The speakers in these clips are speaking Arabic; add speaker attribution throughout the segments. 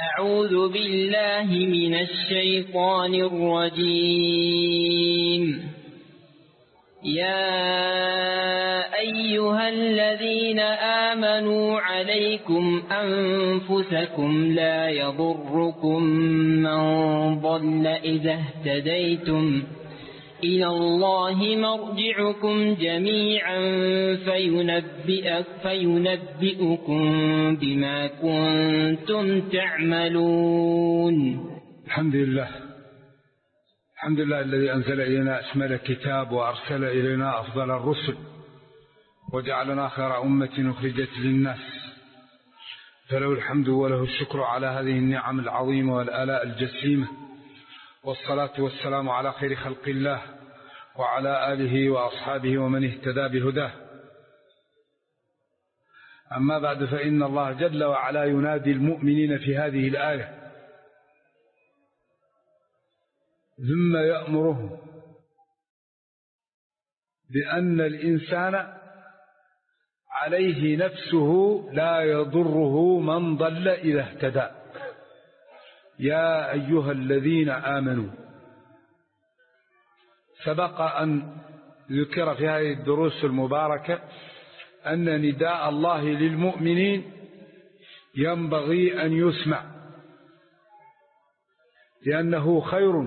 Speaker 1: أعوذ بالله من الشيطان الرجيم. يا أيها الذين آمنوا عليكم أنفسكم لا يضركم من ضل إذا اهتديتم إلى الله مرجعكم جميعا فينبئكم بما كنتم تعملون.
Speaker 2: الحمد لله الذي أنزل إلينا أشمل الكتاب وأرسل إلينا أفضل الرسل وجعلنا خير أمة أخرجت للناس، فله الحمد وله الشكر على هذه النعم العظيمة والآلاء الجسيمة، والصلاة والسلام على خير خلق الله وعلى آله وأصحابه ومن اهتدى بهداه. أما بعد، فإن الله جل وعلا ينادي المؤمنين في هذه الآية ثم يأمرهم بأن الإنسان عليه نفسه لا يضره من ضل إذا اهتدى. يا أيها الذين آمنوا، سبق أن ذكر في هذه الدروس المباركة أن نداء الله للمؤمنين ينبغي أن يسمع، لأنه خير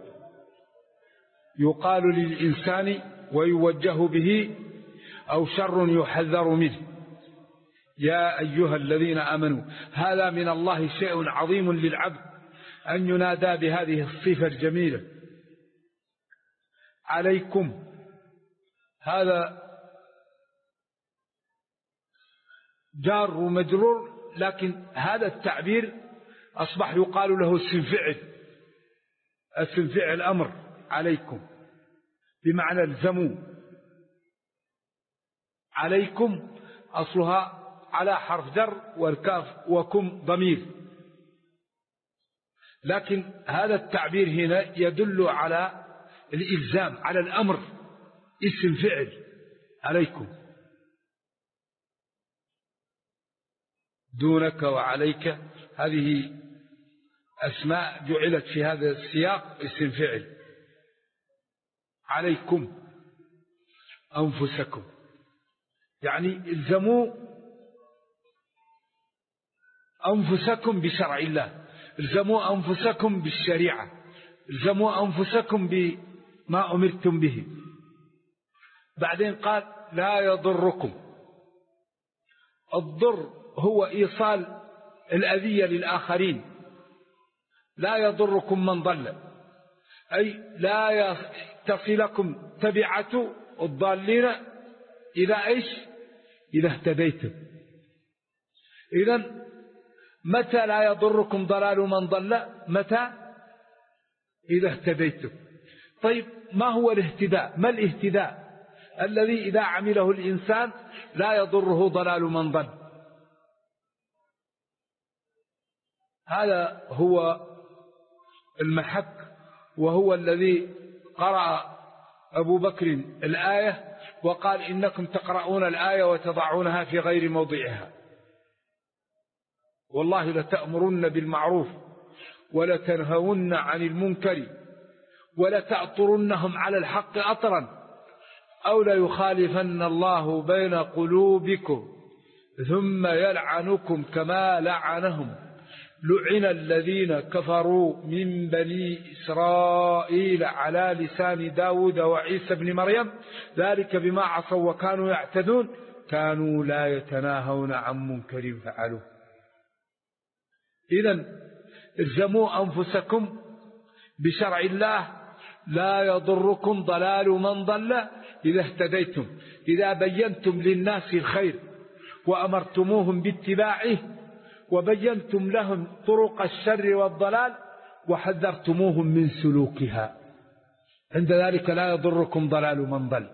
Speaker 2: يقال للإنسان ويوجه به، أو شر يحذر منه. يا أيها الذين آمنوا، هذا من الله شيء عظيم للعبد أن ينادى بهذه الصفة الجميلة. عليكم، هذا جار ومجرور، لكن هذا التعبير أصبح يقال له اسم فعل أمر. عليكم بمعنى الزموا. عليكم أصلها على حرف جر والكاف وكم ضمير، لكن هذا التعبير هنا يدل على الإلزام، على الأمر، اسم فعل. عليكم دونك وعليك، هذه أسماء جعلت في هذا السياق اسم فعل. عليكم أنفسكم، يعني الزموا أنفسكم بشرع الله، الزموا أنفسكم بالشريعة، الزموا أنفسكم بما أمرتم به. بعدين قال لا يضركم. الضر هو إيصال الأذية للآخرين. لا يضركم من ضل، أي لا تصلكم تبعة الضالين إذا إيش؟ إذا اهتديتم. إذن متى لا يضركم ضلال من ضل؟ متى؟ إذا اهتديتم. طيب ما هو الاهتداء؟ ما الاهتداء الذي إذا عمله الإنسان لا يضره ضلال من ضل؟ هذا هو المحك، وهو الذي قرأ أبو بكر الآية وقال إنكم تقرؤون الآية وتضعونها في غير موضعها، والله لتأمرن بالمعروف ولتنهون عن المنكر ولتأطرنهم على الحق أطرا أو ليخالفن الله بين قلوبكم ثم يلعنكم كما لعنهم. لعن الذين كفروا من بني إسرائيل على لسان داود وعيسى بن مريم ذلك بما عصوا وكانوا يعتدون كانوا لا يتناهون عن منكر فعلوه. إذن الزموا أنفسكم بشرع الله، لا يضركم ضلال من ضل إذا اهتديتم، إذا بينتم للناس الخير وأمرتموهم باتباعه وبينتم لهم طرق الشر والضلال وحذرتموهم من سلوكها، عند ذلك لا يضركم ضلال من ضل.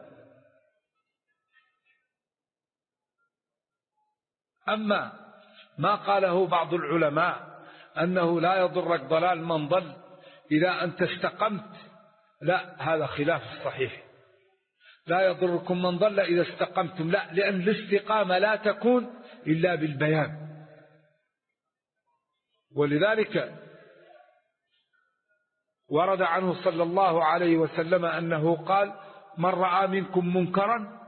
Speaker 2: أما ما قاله بعض العلماء أنه لا يضرك ضلال من ضل إذا أنت استقمت، لا، هذا خلاف الصحيح. لا يضركم من ضل إذا استقمتم، لا، لأن الاستقامة لا تكون إلا بالبيان. ولذلك ورد عنه صلى الله عليه وسلم أنه قال: من رأى منكم منكرا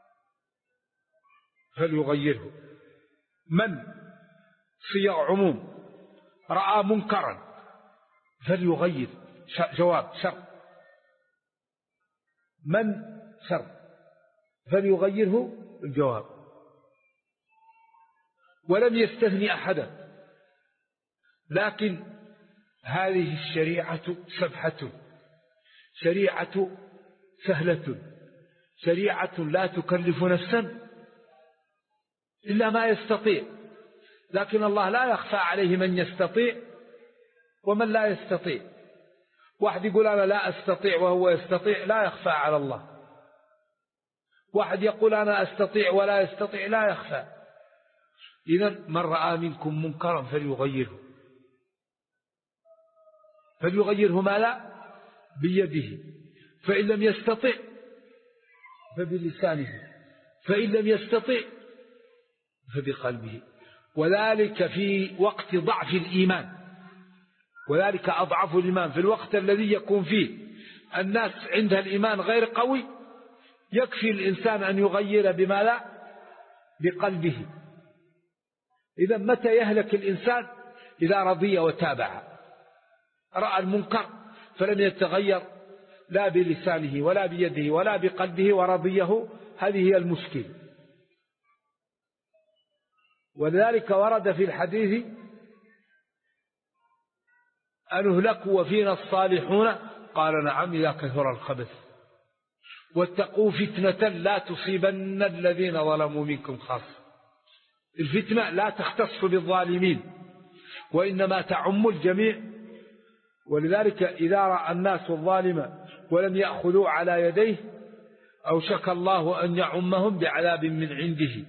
Speaker 2: فليغيره. من صيغ عموم، رأى منكرا فليغير، جواب شر، من شر فليغيره الجواب، ولم يستثني أحدا. لكن هذه الشريعة سبحة، شريعة سهلة، شريعة لا تكلف نفسا إلا ما يستطيع، لكن الله لا يخفى عليه من يستطيع ومن لا يستطيع. واحد يقول أنا لا أستطيع وهو يستطيع، لا يخفى على الله. واحد يقول أنا أستطيع ولا يستطيع، لا يخفى. إذن من رأى منكم منكرا فليغيره، فليغيره ما لا بيده، فإن لم يستطع فبلسانه، فإن لم يستطع فبقلبه، وذلك في وقت ضعف الإيمان. وذلك أضعف الإيمان، في الوقت الذي يكون فيه الناس عندها الإيمان غير قوي، يكفي الإنسان أن يغير بما لا بقلبه. إذا متى يهلك الإنسان؟ إذا رضي وتابع، رأى المنكر فلم يتغير لا بلسانه ولا بيده ولا بقلبه ورضيه، هذه هي المشكلة. ولذلك ورد في الحديث: أنهلك وفينا الصالحون؟ قال: نعم، إذا كثر الخبث. واتقوا فتنة لا تصيبن الذين ظلموا منكم خاصة. الفتنة لا تختص بالظالمين وإنما تعم الجميع. ولذلك إذا رأى الناس الظالم ولم يأخذوا على يديه أوشك الله أن يعمهم بعذاب من عنده.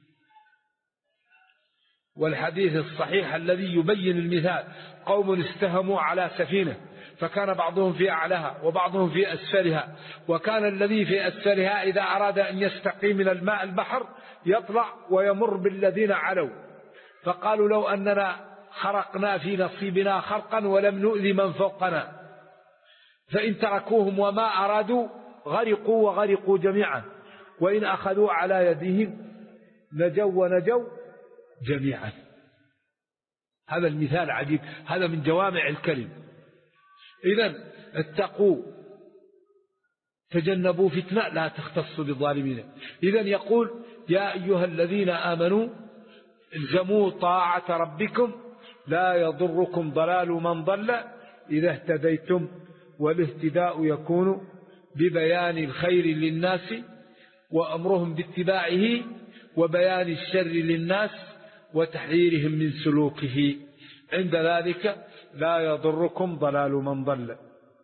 Speaker 2: والحديث الصحيح الذي يبين المثال: قوم استهموا على سفينة فكان بعضهم في أعلاها وبعضهم في أسفلها، وكان الذي في أسفلها إذا أراد أن يستقي من الماء البحر يطلع ويمر بالذين علوا، فقالوا: لو أننا خرقنا في نصيبنا خرقا ولم نؤذي من فوقنا، فإن تركوهم وما أرادوا غرقوا وغرقوا جميعا، وإن أخذوا على يديهم نجوا ونجوا جميعا. هذا المثال عجيب، هذا من جوامع الكلم. إذن اتقوا، تجنبوا فتنة لا تختص بالظالمين. إذن يقول: يا أيها الذين آمنوا الزموا طاعة ربكم لا يضركم ضلال من ضل إذا اهتديتم. والاهتداء يكون ببيان الخير للناس وأمرهم باتباعه، وبيان الشر للناس وتحذيرهم من سلوكه. عند ذلك لا يضركم ضلال من ضل.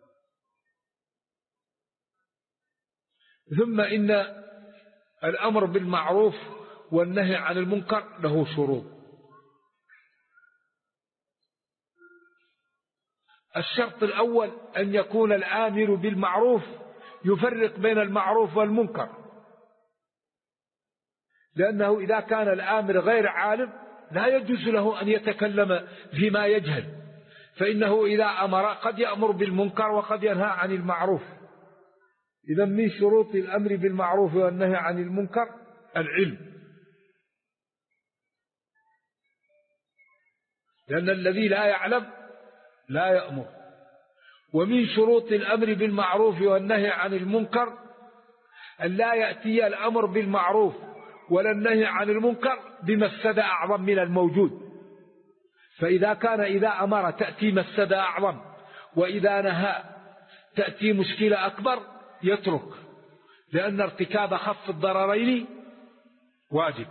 Speaker 2: ثم إن الأمر بالمعروف والنهي عن المنكر له شروط. الشرط الأول أن يكون الآمر بالمعروف يفرق بين المعروف والمنكر، لأنه إذا كان الآمر غير عالم لا يجوز له أن يتكلم فيما يجهل، فإنه إذا أمر قد يأمر بالمنكر وقد ينهى عن المعروف. إذا من شروط الأمر بالمعروف والنهي عن المنكر العلم، لأن الذي لا يعلم لا يأمر. ومن شروط الأمر بالمعروف والنهي عن المنكر أن لا يأتي الأمر بالمعروف ولا النهي عن المنكر بمفسدة أعظم من الموجود. فإذا كان إذا أمر تأتي مفسدة أعظم، وإذا نهى تأتي مشكلة أكبر، يترك، لأن ارتكاب خف الضررين واجب.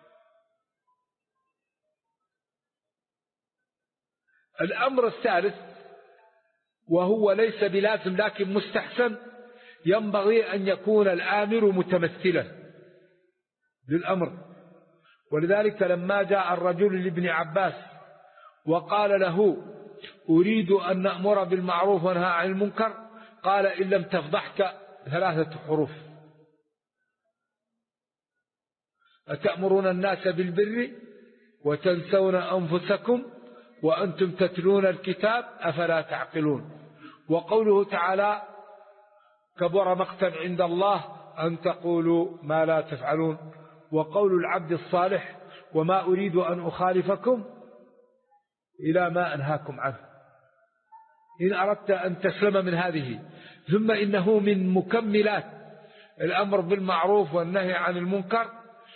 Speaker 2: الأمر الثالث وهو ليس بلازم لكن مستحسن، ينبغي أن يكون الآمر متمثلا للأمر. ولذلك لما جاء الرجل لابن عباس وقال له: أريد أن نأمر بالمعروف ونهى عن المنكر، قال: إن لم تفضحك 3 حروف: أتأمرون الناس بالبر وتنسون أنفسكم وأنتم تتلون الكتاب أفلا تعقلون. وقوله تعالى كبر مقتا عند الله أن تقولوا ما لا تفعلون. وقول العبد الصالح وما أريد أن أخالفكم إلى ما أنهاكم عنه إن أردت أن تسلم من هذه. ثم إنه من مكملات الأمر بالمعروف والنهي عن المنكر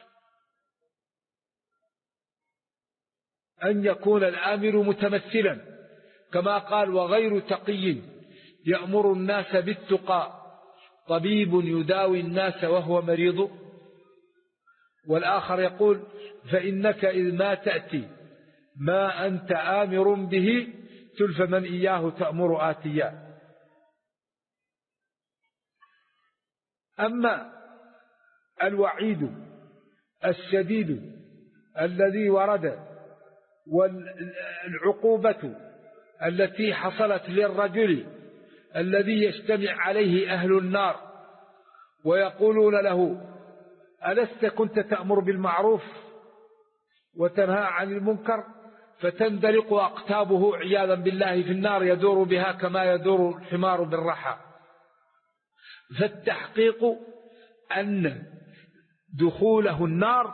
Speaker 2: أن يكون الآمر متمثلا كما قال وغير تقي يأمر الناس بالتقى طبيب يداوي الناس وهو مريض. والآخر يقول فإنك إذ ما تأتي ما أنت آمر به تلف من إياه تأمر آتيا. أما الوعيد الشديد الذي ورد والعقوبة التي حصلت للرجل الذي يجتمع عليه أهل النار ويقولون له ألست كنت تأمر بالمعروف وتنهى عن المنكر فتندلق أقتابه عياذا بالله في النار يدور بها كما يدور الحمار بالرحى. فالتحقيق أن دخوله النار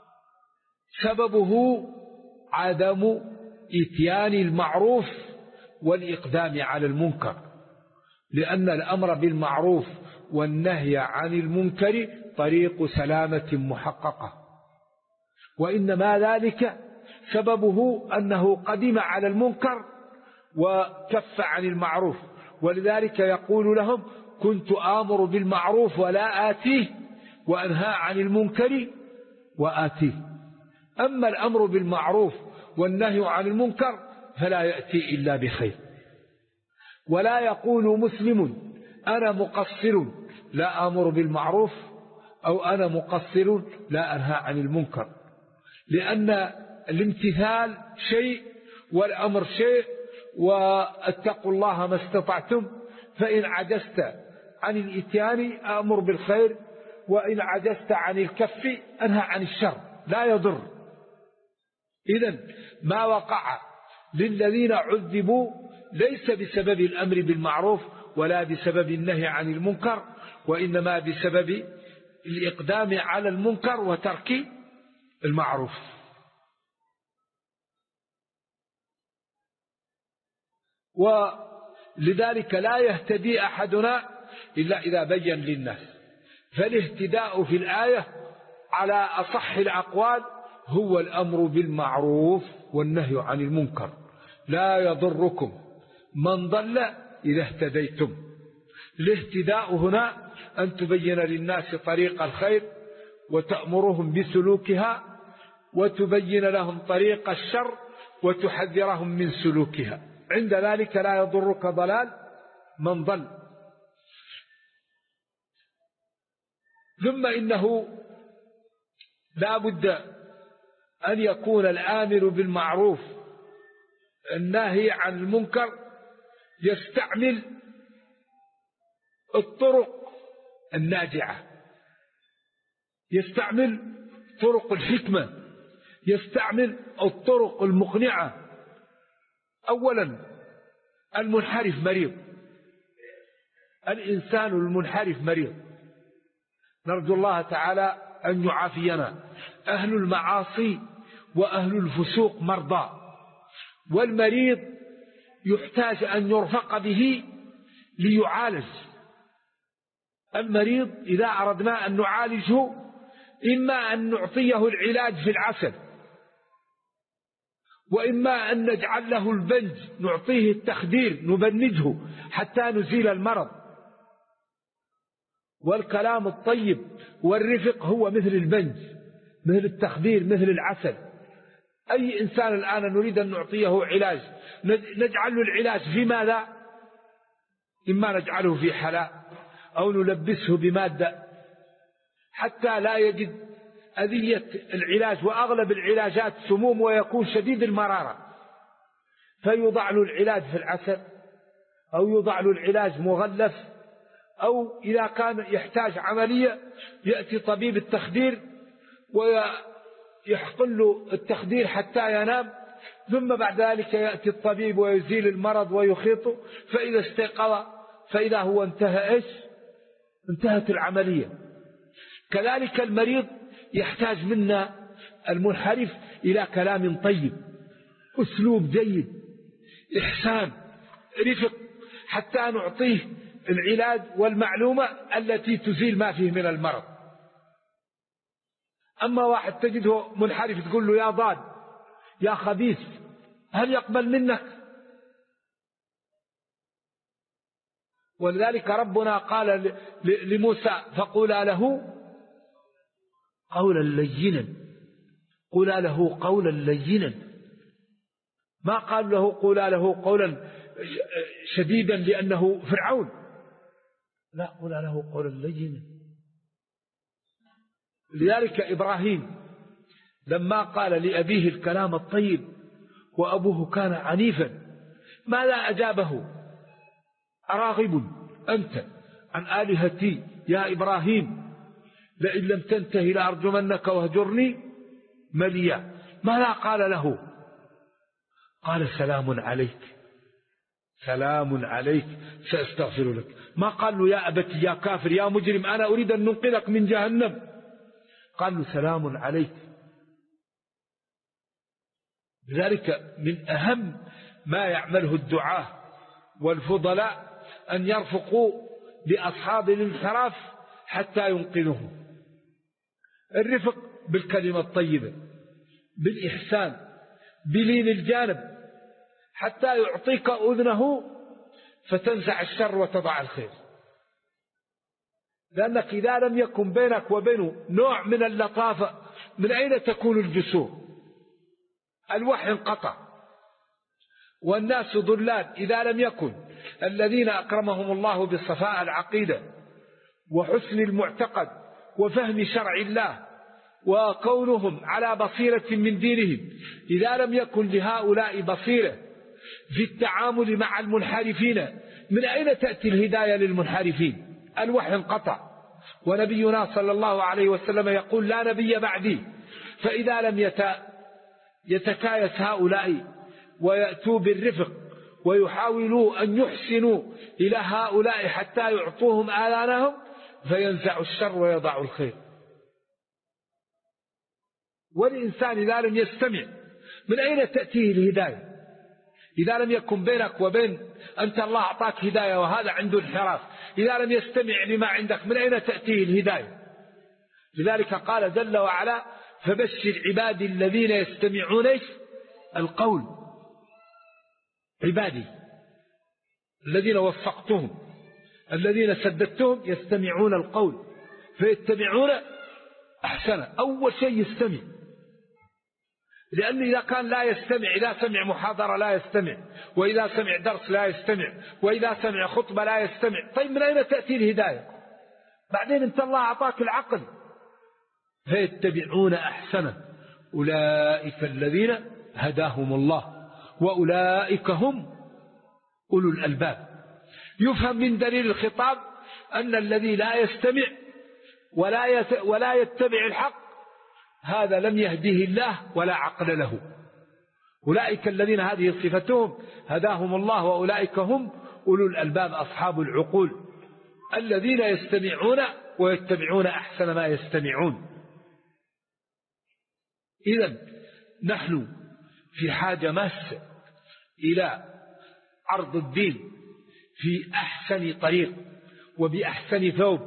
Speaker 2: سببه عدم إتيان المعروف والإقدام على المنكر، لأن الأمر بالمعروف والنهي عن المنكر طريق سلامة محققة، وإنما ذلك سببه أنه قدم على المنكر وكف عن المعروف. ولذلك يقول لهم كنت آمر بالمعروف ولا آتيه وأنهى عن المنكر وآتيه. أما الأمر بالمعروف والنهي عن المنكر فلا يأتي إلا بخير. ولا يقول مسلم أنا مقصر لا آمر بالمعروف أو أنا مقصر لا أنهى عن المنكر، لأن الامتثال شيء والأمر شيء، واتقوا الله ما استطعتم، فإن عجزت عن الإتيان أمر بالخير وإن عجزت عن الكف أنهى عن الشر لا يضر. إذن ما وقع للذين عذبوا ليس بسبب الأمر بالمعروف ولا بسبب النهي عن المنكر، وإنما بسبب الإقدام على المنكر وترك المعروف. ولذلك لا يهتدي أحدنا إلا إذا بين للناس. فالاهتداء في الآية على أصح الأقوال هو الأمر بالمعروف والنهي عن المنكر. لا يضركم من ضل إذا اهتديتم. الاهتداء هنا أن تبين للناس طريق الخير وتأمرهم بسلوكها، وتبين لهم طريق الشر وتحذرهم من سلوكها. عند ذلك لا يضرك ضلال من ضل. ثم إنه لا بد أن يكون الآمر بالمعروف الناهي عن المنكر يستعمل الطرق الناجعة، يستعمل طرق الحكمة، يستعمل الطرق المقنعة. أولا المنحرف مريض، الإنسان المنحرف مريض، نرجو الله تعالى أن يعافينا. أهل المعاصي وأهل الفسوق مرضى، والمريض يحتاج أن يرفق به ليعالج. المريض إذا أردنا أن نعالجه إما أن نعطيه العلاج في العسل، وإما أن نجعل له البنج نعطيه التخدير نبنجه حتى نزيل المرض. والكلام الطيب والرفق هو مثل البنج، مثل التخدير، مثل العسل. أي إنسان الآن نريد أن نعطيه علاج نجعل له العلاج في ماذا؟ إما نجعله في حلاء أو نلبسه بمادة حتى لا يجد أذية العلاج، وأغلب العلاجات سموم ويكون شديد المرارة، فيوضع له العلاج في العسل أو يوضع له العلاج مغلف، أو إذا كان يحتاج عملية يأتي طبيب التخدير ويحقن له التخدير حتى ينام ثم بعد ذلك يأتي الطبيب ويزيل المرض ويخيطه، فإذا استيقظ فإذا هو انتهى انتهت العملية. كذلك المريض يحتاج منا المنحرف إلى كلام طيب، أسلوب جيد، إحسان، رفق، حتى نعطيه العلاج والمعلومة التي تزيل ما فيه من المرض. أما واحد تجده منحرف تقول له يا ضاد يا خبيث، هل يقبل منك؟ ولذلك ربنا قال لموسى فقولا له قولا لينا، قولا له قولا لينا، ما قال له قولا له قولا شديدا لأنه فرعون، لا، قولا له قولا لينا. لذلك إبراهيم لما قال لأبيه الكلام الطيب وأبوه كان عنيفا ماذا أجابه؟ أراغب أنت عن آلهتي يا إبراهيم لئن لم تنتهي لأرجمنك واهجرني مليا. ماذا قال له؟ قال سلام عليك، سلام عليك سأستغفر لك. ما قال له يا أبتي يا كافر يا مجرم أنا أريد أن ننقذك من جهنم، قال له سلام عليك. لذلك من أهم ما يعمله الدعاة والفضلاء أن يرفقوا بأصحاب الانحراف حتى ينقذهم. الرفق بالكلمة الطيبة، بالإحسان، بلين الجانب، حتى يعطيك أذنه فتنزع الشر وتضع الخير. لأنك إذا لم يكن بينك وبينه نوع من اللطافة من أين تكون الجسور؟ الوحي انقطع والناس ضلال. إذا لم يكن الذين أكرمهم الله بصفاء العقيدة وحسن المعتقد وفهم شرع الله وكونهم على بصيرة من دينهم، إذا لم يكن لهؤلاء بصيرة في التعامل مع المنحرفين، من أين تأتي الهداية للمنحرفين؟ الوحي انقطع. ونبينا صلى الله عليه وسلم يقول لا نبي بعدي. فإذا لم يتكايس هؤلاء ويأتوا بالرفق ويحاولوا أن يحسنوا إلى هؤلاء حتى يعطوهم آذانهم، فينزع الشر ويضع الخير. والإنسان إذا لم يستمع من أين تأتيه الهداية؟ إذا لم يكن بينك وبين أنت الله أعطاك هداية وهذا عنده انحراف، إذا لم يستمع لما عندك من أين تأتيه الهداية؟ لذلك قال جل وعلا فبشر عبادي الذين يستمعون القول، عبادي الذين وفقتهم الذين سددتهم يستمعون القول فيتبعون أحسنه. أول شيء يستمع، لأنه إذا كان لا يستمع، إذا سمع محاضرة لا يستمع، وإذا سمع درس لا يستمع، وإذا سمع خطبة لا يستمع، طيب من أين تأتي الهداية؟ بعدين انت الله أعطاك العقل. فيتبعون أحسنه أولئك الذين هداهم الله وأولئك هم أولو الألباب. يفهم من دليل الخطاب أن الذي لا يستمع ولا يتبع الحق هذا لم يهديه الله ولا عقل له. أولئك الذين هذه صفتهم هداهم الله وأولئك هم أولو الألباب أصحاب العقول الذين يستمعون ويتبعون أحسن ما يستمعون. إذن نحن في حاجة ماسة إلى عرض الدين في أحسن طريق وبأحسن ثوب،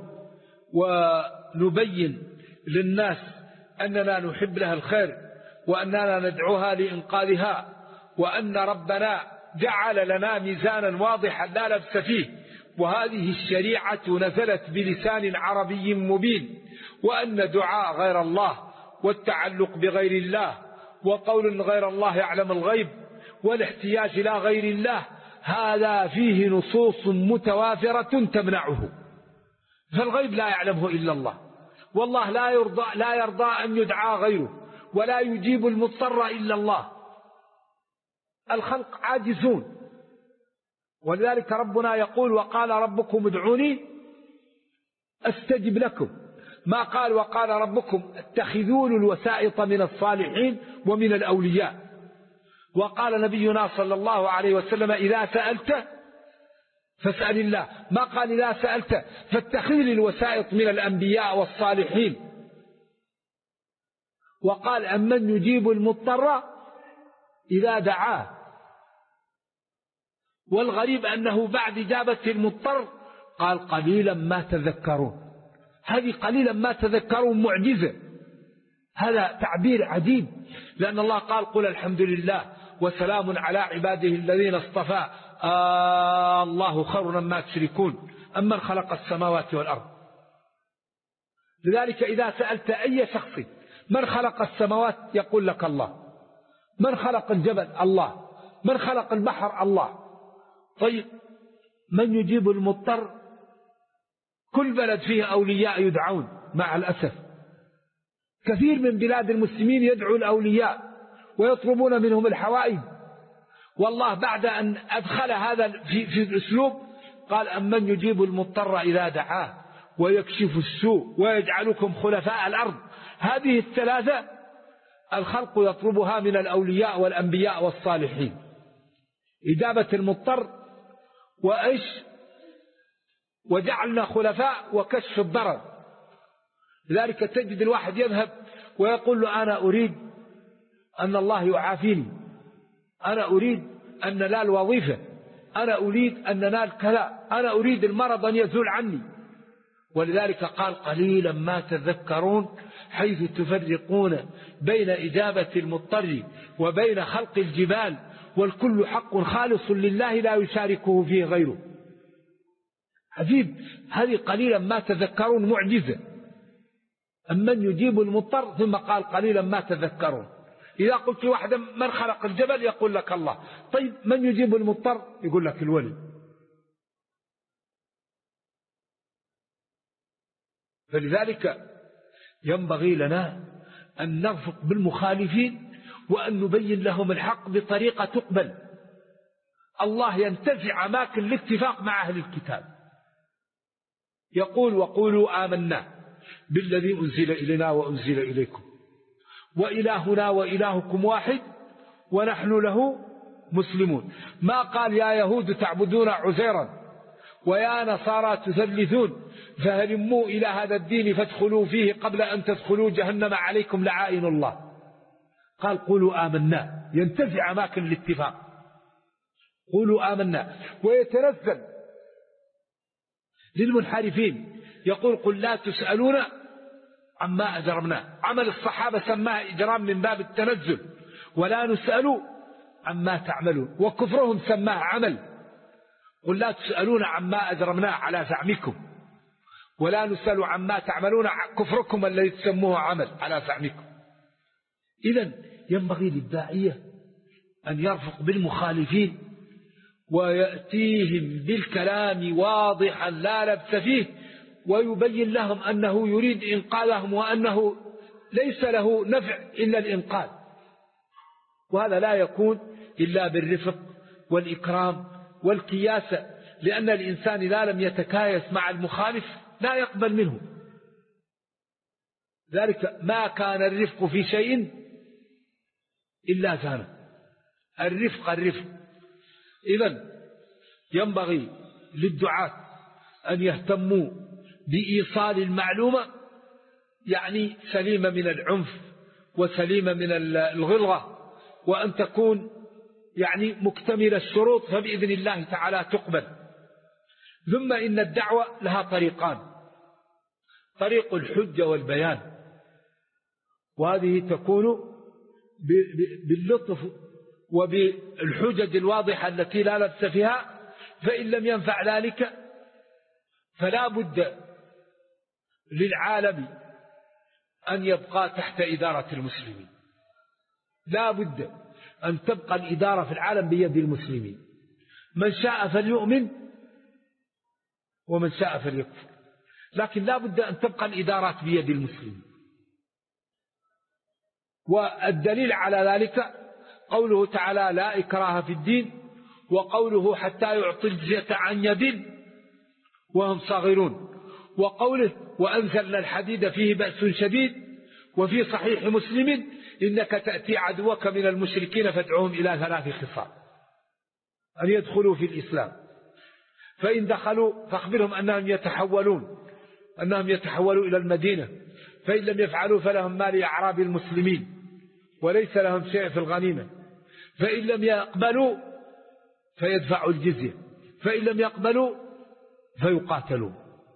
Speaker 2: ونبين للناس أننا نحب لها الخير وأننا ندعوها لإنقاذها، وأن ربنا جعل لنا ميزانا واضحا لا لبس فيه، وهذه الشريعة نزلت بلسان عربي مبين، وأن دعاء غير الله والتعلق بغير الله وقول غير الله يعلم الغيب والاحتياج إلى غير الله هذا فيه نصوص متوافرة تمنعه. فالغيب لا يعلمه إلا الله، والله لا يرضى أن يدعى غيره، ولا يجيب المضطر إلا الله. الخلق عاجزون، ولذلك ربنا يقول وقال ربكم ادعوني أستجب لكم، ما قال وقال ربكم اتخذوا الوسائط من الصالحين ومن الأولياء. وقال نبينا صلى الله عليه وسلم إذا سألت فاسأل الله، ما قال إذا سألت فاتخذ الوسائط من الأنبياء والصالحين. وقال أمن يجيب المضطر إذا دعاه. والغريب أنه بعد إجابة المضطر قال قليلا ما تذكرون. هذه قليلا ما تذكرون معجزة، هذا تعبير عجيب، لأن الله قال قل الحمد لله وسلام على عباده الذين اصطفى الله خير مما تشركون أمن خلق السماوات والأرض. لذلك إذا سألت أي شخص من خلق السماوات يقول لك الله، من خلق الجبل الله، من خلق البحر الله. طيب من يجيب المضطر؟ كل بلد فيه أولياء يدعون، مع الأسف كثير من بلاد المسلمين يدعو الأولياء ويطلبون منهم الحوائج، والله بعد أن أدخل هذا في الأسلوب قال أمن يجيب المضطر إذا دعاه ويكشف السوء ويجعلكم خلفاء الأرض. هذه الثلاثة الخلق يطلبها من الأولياء والأنبياء والصالحين: إجابة المضطر، وإيش، وجعلنا خلفاء، وكشف الضرر. لذلك تجد الواحد يذهب ويقول له أنا أريد أن الله يعافيني، أنا أريد أن ننال وظيفة، أنا أريد أن ننال كذا، أنا أريد المرض أن يزول عني. ولذلك قال قليلا ما تذكرون، حيث تفرقون بين إجابة المضطر وبين خلق الجبال، والكل حق خالص لله لا يشاركه فيه غيره. عجيب، هذه قليلا ما تذكرون معجزة. أمن يجيب المضطر، ثم قال قليلا ما تذكرون. إذا قلت واحدا من خلق الجبل يقول لك الله. طيب من يجيب المضطر؟ يقول لك الولي. فلذلك ينبغي لنا أن نرفق بالمخالفين وأن نبين لهم الحق بطريقة تقبل. الله ينتزع أماكن الاتفاق مع أهل الكتاب، يقول وقولوا آمنا بالذي أنزل إلينا وأنزل إليكم وإلهنا وإلهكم واحد ونحن له مسلمون. ما قال يا يهود تعبدون عزيرا ويا نصارى تثلثون فهلموا إلى هذا الدين فادخلوا فيه قبل أن تدخلوا جهنم عليكم لعائن الله. قال قولوا آمنا، ينتزع أماكن الاتفاق، قولوا آمنا. ويتنزل للمنحرفين يقول قل لا تسألون عما أجرمنا. عمل الصحابة سماه إجرام من باب التنزل، ولا نسأل عما تعملون. وكفرهم سماه عمل، قل لا تسألون عما أجرمنا على زعمكم ولا نسأل عما تعملون، كفركم الذي تسموه عمل على زعمكم. إذن ينبغي للداعية أن يرفق بالمخالفين ويأتيهم بالكلام واضحا لا لبس فيه، ويبين لهم أنه يريد إنقاذهم وأنه ليس له نفع إلا الإنقاذ. وهذا لا يكون إلا بالرفق والإكرام والكياسة، لأن الإنسان إذا لم يتكايس مع المخالف لا يقبل منه. ذلك ما كان الرفق في شيء إلا زانه. الرفق. إذن ينبغي للدعاة أن يهتموا بإيصال المعلومة، يعني سليمة من العنف وسليمة من الغلظة، وأن تكون يعني مكتمل الشروط، فبإذن الله تعالى تقبل. ثم إن الدعوة لها طريقان: طريق الحجة والبيان، وهذه تكون باللطف وبالحجج الواضحة التي لا لبس فيها. فإن لم ينفع ذلك فلا بد للعالم أن يبقى تحت إدارة المسلمين، لا بد أن تبقى الإدارة في العالم بيد المسلمين، من شاء فليؤمن ومن شاء فليكفر، لكن لا بد أن تبقى الإدارات بيد المسلمين. والدليل على ذلك قوله تعالى لا إكراه في الدين، وقوله حتى يعطي الجزية عن يد وهم صاغرون، وقوله وأنزلنا الحديد فيه بأس شديد. وفي صحيح مسلم إنك تأتي عدوك من المشركين فادعوهم إلى 3 خصال: أن يدخلوا في الإسلام، فإن دخلوا فاخبرهم أنهم يتحولوا إلى المدينة، فإن لم يفعلوا فلهم ما لأعراب المسلمين وليس لهم شيء في الغنيمة، فإن لم يقبلوا فيدفعوا الجزية، فإن لم يقبلوا فيقاتلوا.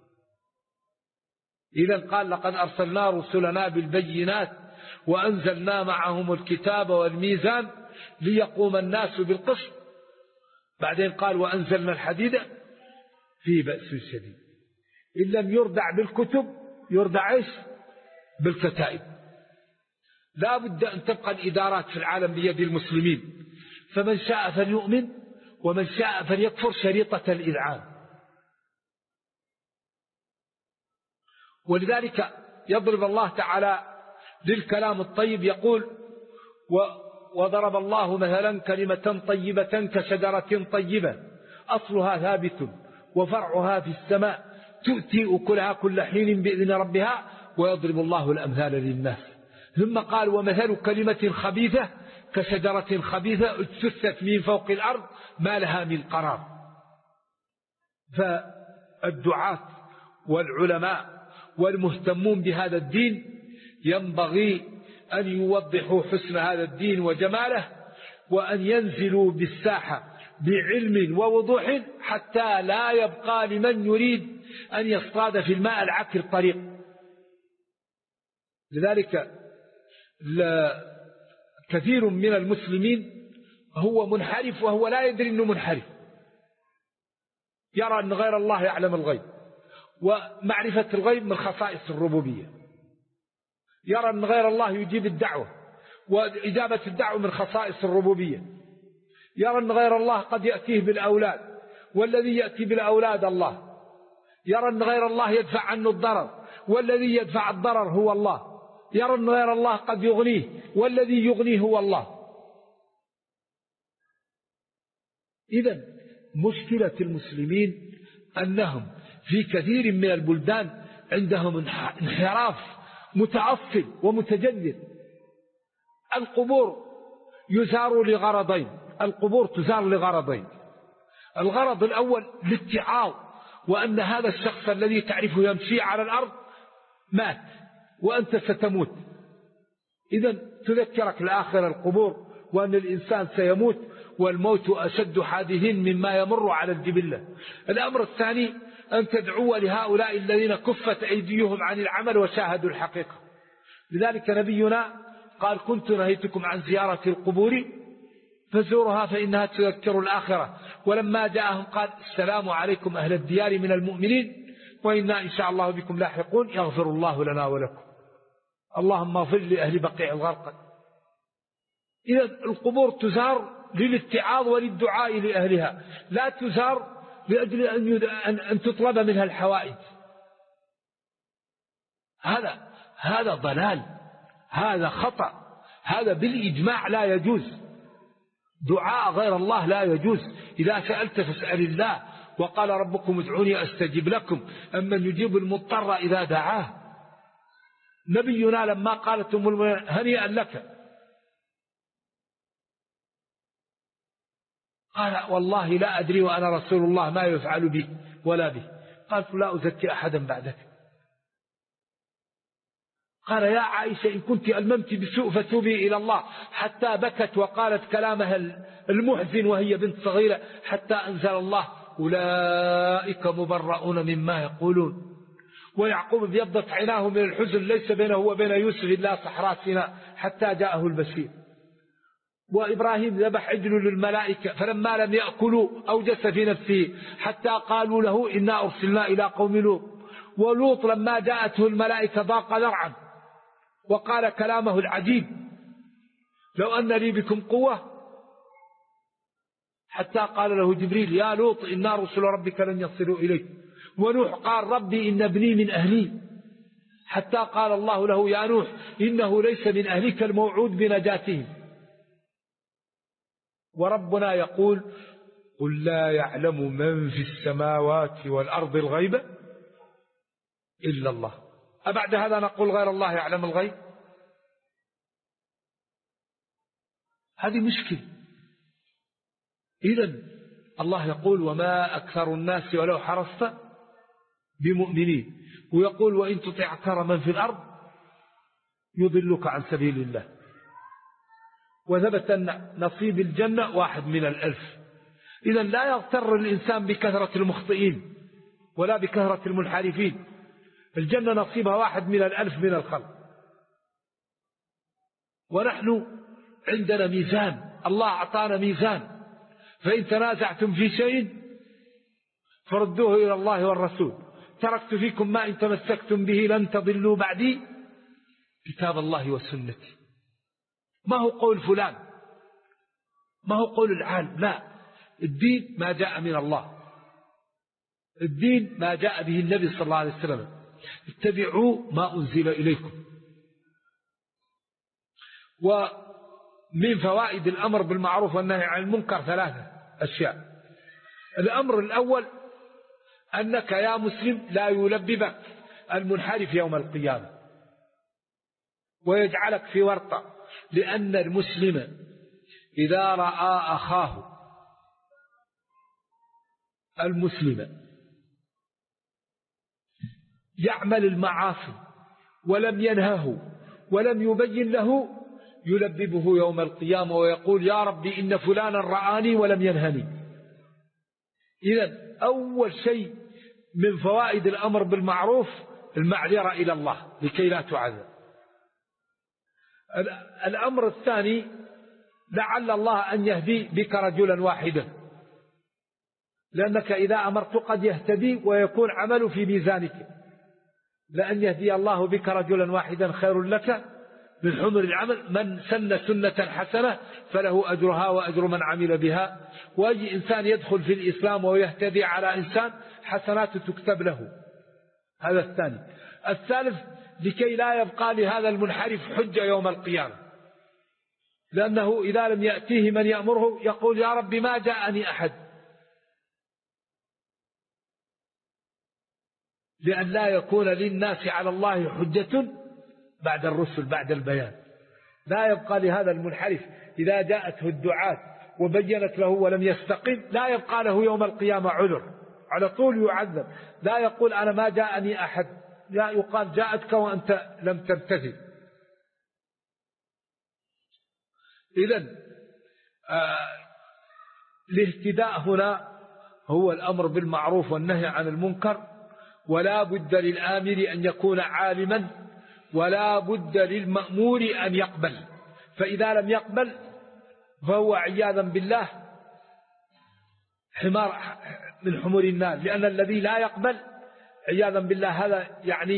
Speaker 2: إذن قال: لقد أرسلنا رسلنا بالبينات وأنزلنا معهم الكتاب والميزان ليقوم الناس بالقسط. بعدين قال: وأنزلنا الحديد فيه بأس شديد. إن لم يردع بالكتب يردع إيش؟ بالكتائب. لا بد أن تبقى الإدارات في العالم بيد المسلمين، فمن شاء فليؤمن ومن شاء فليكفر شريطة الإذعان. ولذلك يضرب الله تعالى للكلام الطيب، يقول: وضرب الله مثلا كلمة طيبة كشجرة طيبة أصلها ثابت وفرعها في السماء تؤتي أكلها كل حين بإذن ربها ويضرب الله الأمثال للناس. ثم قال: ومثل كلمة خبيثة كشجرة خبيثة اجتثت من فوق الأرض ما لها من قرار. فالدعاة والعلماء والمهتمون بهذا الدين ينبغي أن يوضحوا حسن هذا الدين وجماله، وأن ينزلوا بالساحة بعلم ووضوح حتى لا يبقى لمن يريد أن يصطاد في الماء العكر طريق. لذلك كثير من المسلمين هو منحرف وهو لا يدري أنه منحرف، يرى أن غير الله يعلم الغيب، ومعرفة الغيب من خصائص الربوبية. يرى أن غير الله يجيب الدعوة، وإجابة الدعوة من خصائص الربوبية. يرى أن غير الله قد يأتيه بالأولاد، والذي يأتي بالأولاد الله. يرى أن غير الله يدفع عنه الضرر، والذي يدفع الضرر هو الله. يرى أن غير الله قد يغنيه، والذي يغنيه هو الله. إذن مشكلة المسلمين أنهم في كثير من البلدان عندهم انحراف متعصب ومتجذر. القبور يزار لغرضين، القبور تزار لغرضين: الغرض الأول الاتعاظ، وأن هذا الشخص الذي تعرفه يمشي على الأرض مات وأنت ستموت، إذن تذكرك الآخرة القبور، وأن الإنسان سيموت والموت أشد حادث مما يمر على الجبلة. الأمر الثاني أن تدعو لهؤلاء الذين كفت أيديهم عن العمل وشاهدوا الحقيقة. لذلك نبينا قال: كنت نهيتكم عن زيارة القبور فزورها فإنها تذكر الآخرة. ولما جاءهم قال: السلام عليكم أهل الديار من المؤمنين وإنا إن شاء الله بكم لاحقون يغفر الله لنا ولكم. اللهم اغفر لأهل بقيع الغرقد. إذا القبور تزار للاتعاظ وللدعاء لأهلها، لا تزار لأجل أن تطلب منها الحوائج. هذا ضلال، هذا خطأ، هذا بالإجماع لا يجوز. دعاء غير الله لا يجوز. إذا سألت فاسأل الله، وقال: ربكم ادعوني أستجب لكم، أمن يجيب المضطر إذا دعاه. نبينا لما قالت أم المؤمنين: هنيئا لك، قال: والله لا أدري وأنا رسول الله ما يفعل بي ولا به. قالت: لا أزكي أحدا بعدك. قال: يا عائشة إن كنت ألممت بسوء فتوبي إلى الله. حتى بكت وقالت كلامها المحزن وهي بنت صغيرة، حتى أنزل الله: أولئك مبرؤون مما يقولون. ويعقوب ابيضت عيناه من الحزن، ليس بينه وبين يوسف إلا صحراء سيناء حتى جاءه البشير. وإبراهيم ذبح عجل للملائكة فلما لم يأكلوا أوجس في نفسه حتى قالوا له: إنا أرسلنا إلى قوم لوط. ولوط لما جاءته الملائكة ضاق ذرعا وقال كلامه العجيب: لو أن لي بكم قوة، حتى قال له جبريل: يا لوط إنا رسل ربك لن يصلوا إليك. ونوح قال: ربي إن ابني من أهلي، حتى قال الله له: يا نوح إنه ليس من أهلك الموعود بنجاتهم. وربنا يقول: قل لا يعلم من في السماوات والأرض الغيب إلا الله. أبعد هذا نقول غير الله يعلم الغيب؟ هذه مشكلة. إذن الله يقول وما أكثر الناس ولو حرصت بمؤمنين، ويقول وإن تطع أكثر من في الأرض يضلك عن سبيل الله. وثبت أن نصيب الجنة 1 من 1000. إذن لا يغتر الإنسان بكثرة المخطئين ولا بكثرة المنحرفين، الجنة نصيبها 1 من 1000 من الخلق. ونحن عندنا ميزان، الله أعطانا ميزان، فإن تنازعتم في شيء فردوه إلى الله والرسول، تركت فيكم ما إن تمسكتم به لن تضلوا بعدي كتاب الله وسنتي. ما هو قول فلان، ما هو قول العالم، لا، الدين ما جاء من الله، الدين ما جاء به النبي صلى الله عليه وسلم، اتبعوا ما أنزل إليكم. ومن فوائد الأمر بالمعروف والنهي عن المنكر 3 أشياء. الأمر الأول أنك يا مسلم لا يلببك المنحرف يوم القيامة ويجعلك في ورطة، لأن المسلم إذا رأى أخاه المسلم يعمل المعاصي ولم ينهه ولم يبين له يلببه يوم القيامة ويقول يا ربي إن فلانا رآني ولم ينهني. إذن أول شيء من فوائد الأمر بالمعروف المعذرة إلى الله لكي لا تعذب. الأمر الثاني لعل الله أن يهدي بك رجلا واحدا، لأنك إذا أمرت قد يهتدي ويكون عمل في ميزانك. لأن يهدي الله بك رجلا واحدا خير لك من حمر العمل. من سن سنة حسنة فله أجرها وأجر من عمل بها. وأي إنسان يدخل في الإسلام ويهتدي على إنسان حسنات تكتب له. هذا الثاني. الثالث لكي لا يبقى لهذا المنحرف حجة يوم القيامة، لأنه إذا لم يأتيه من يأمره يقول يا رب ما جاءني أحد، لأن لا يكون للناس على الله حجة بعد الرسل بعد البيان. لا يبقى لهذا المنحرف إذا جاءته الدعاة وبينت له ولم يستقم لا يبقى له يوم القيامة عذر، على طول يعذب. لا يقول أنا ما جاءني أحد، لا يقال جاءتك وأنت لم تمتثل. إذن الاهتداء هنا هو الأمر بالمعروف والنهي عن المنكر. ولا بد للآمر أن يكون عالما، ولا بد للمأمور أن يقبل. فإذا لم يقبل فهو عياذا بالله حمار من حمر النار، لأن الذي لا يقبل عياذا بالله هذا يعني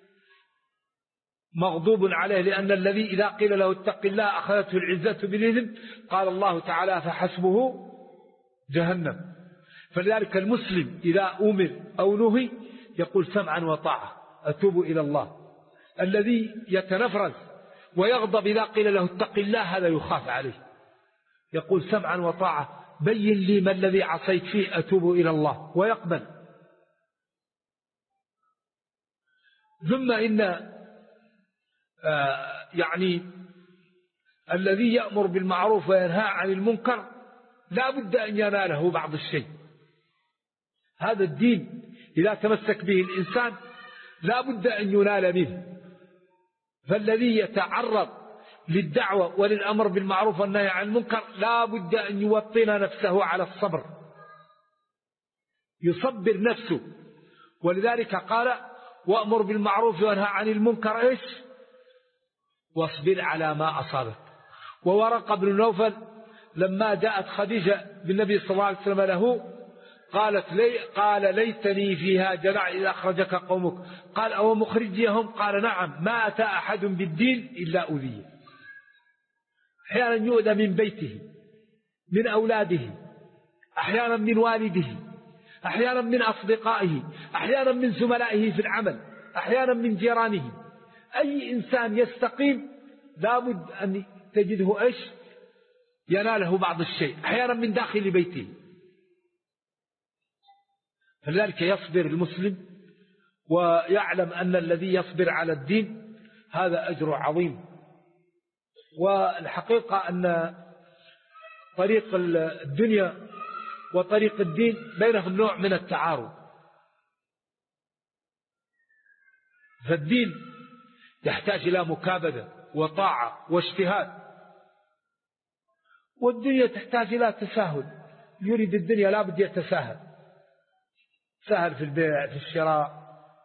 Speaker 2: مغضوب عليه. لأن الذي إذا قيل له اتق الله أخذته العزة بالإثم، قال الله تعالى فحسبه جهنم. فلذلك المسلم إذا أمر أو نهي يقول سمعا وطاعة أتوب إلى الله. الذي يتنفرز ويغضب إذا قيل له اتق الله هذا يخاف عليه، يقول سمعا وطاعة بين لي ما الذي عصيت فيه أتوب إلى الله ويقبل. ثم إن يعني الذي يأمر بالمعروف وينهى عن المنكر لا بد أن يناله بعض الشيء. هذا الدين إذا تمسك به الإنسان لا بد أن ينال منه. فالذي يتعرض للدعوة وللأمر بالمعروف والنهي عن المنكر لا بد أن يوطن نفسه على الصبر، يصبر نفسه. ولذلك قال وأمر بالمعروف وانهى عن المنكر إيش؟ واصبر على ما أصابك. وورقة بن نوفل لما جاءت خديجة بالنبي صلى الله عليه وسلم له قال ليتني فيها جلع إذا أخرجك قومك. قال أو مخرجيهم؟ قال نعم، ما أتى أحد بالدين إلا أذي. أحيانا يؤذى من بيته، من أولاده، أحيانا من والده، أحيانا من أصدقائه، أحيانا من زملائه في العمل، أحيانا من جيرانه. أي إنسان يستقيم لابد أن تجده إيش؟ يناله بعض الشيء، أحيانا من داخل بيته. فلذلك يصبر المسلم ويعلم أن الذي يصبر على الدين هذا أجر عظيم. والحقيقة أن طريق الدنيا وطريق الدين بينهم نوع من التعارض. فالدين يحتاج إلى مكابدة وطاعة واجتهاد، والدنيا تحتاج إلى تساهل. يريد الدنيا لا بد يتساهل، سهل في البيع في الشراء،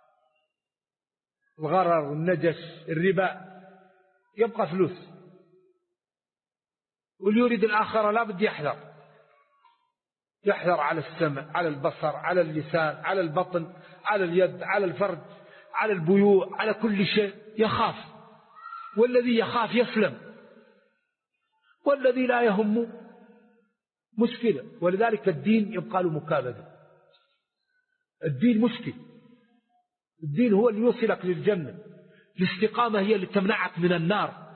Speaker 2: الغرر النجس الربا، يبقى فلوس. واللي يريد الآخرة لا بد يحذر على السمع، على البصر، على اللسان، على البطن، على اليد، على الفرج، على البيوع، على كل شيء يخاف. والذي يخاف يسلم، والذي لا يهم مشكلة. ولذلك الدين يبقى له مكابدة. الدين مشكل. الدين هو اللي يوصلك للجنة. الاستقامة هي اللي تمنعك من النار.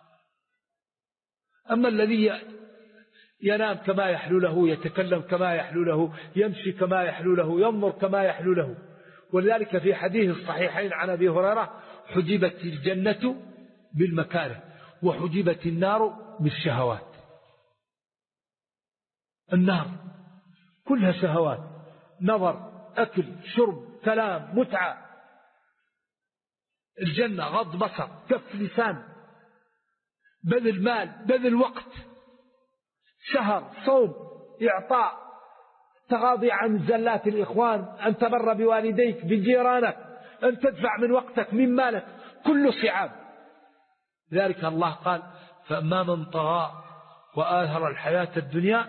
Speaker 2: أما الذي ينام كما يحلو له، يتكلم كما يحلو له، يمشي كما يحلو له، ينظر كما يحلو له. ولذلك في حديث الصحيحين عن أبي هريرة: حجبت الجنة بالمكاره وحجبت النار بالشهوات. النار كلها شهوات، نظر، أكل، شرب، كلام، متعة. الجنة غض بصر، كف لسان، بذل مال، بذل وقت، سهر، صوم، إعطاء، تغاضي عن زلات الإخوان، أن تبر بوالديك، بجيرانك، أن تدفع من وقتك، من مالك، كل صعاب. ذلك الله قال: فأما من طغى وآثر الحياة الدنيا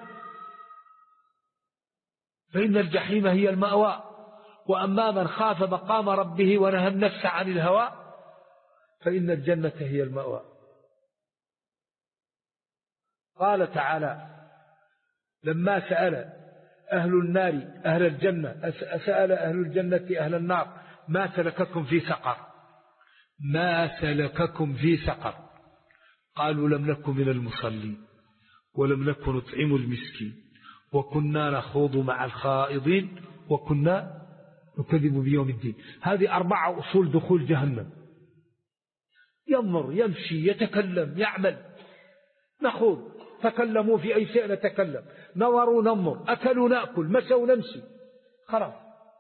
Speaker 2: فإن الجحيم هي المأوى، وأما من خاف مقام ربه ونهى النفس عن الهوى فإن الجنة هي المأوى. قال تعالى: لما سأل أهل النار أهل الجنة، سأل أهل الجنة أهل النار: ما سلككم في سقر؟ ما سلككم في سقر؟ قالوا: لم نكن من المصلين ولم نكن نطعم المسكين وكنا نخوض مع الخائضين وكنا نكذب بيوم الدين. هذه 4 أصول دخول جهنم. ينظر، يمشي، يتكلم، يعمل. نخوض، تكلموا في أي شيء نتكلم، نظروا ننظر، أكلوا نأكل، مشوا نمشي، خلاص.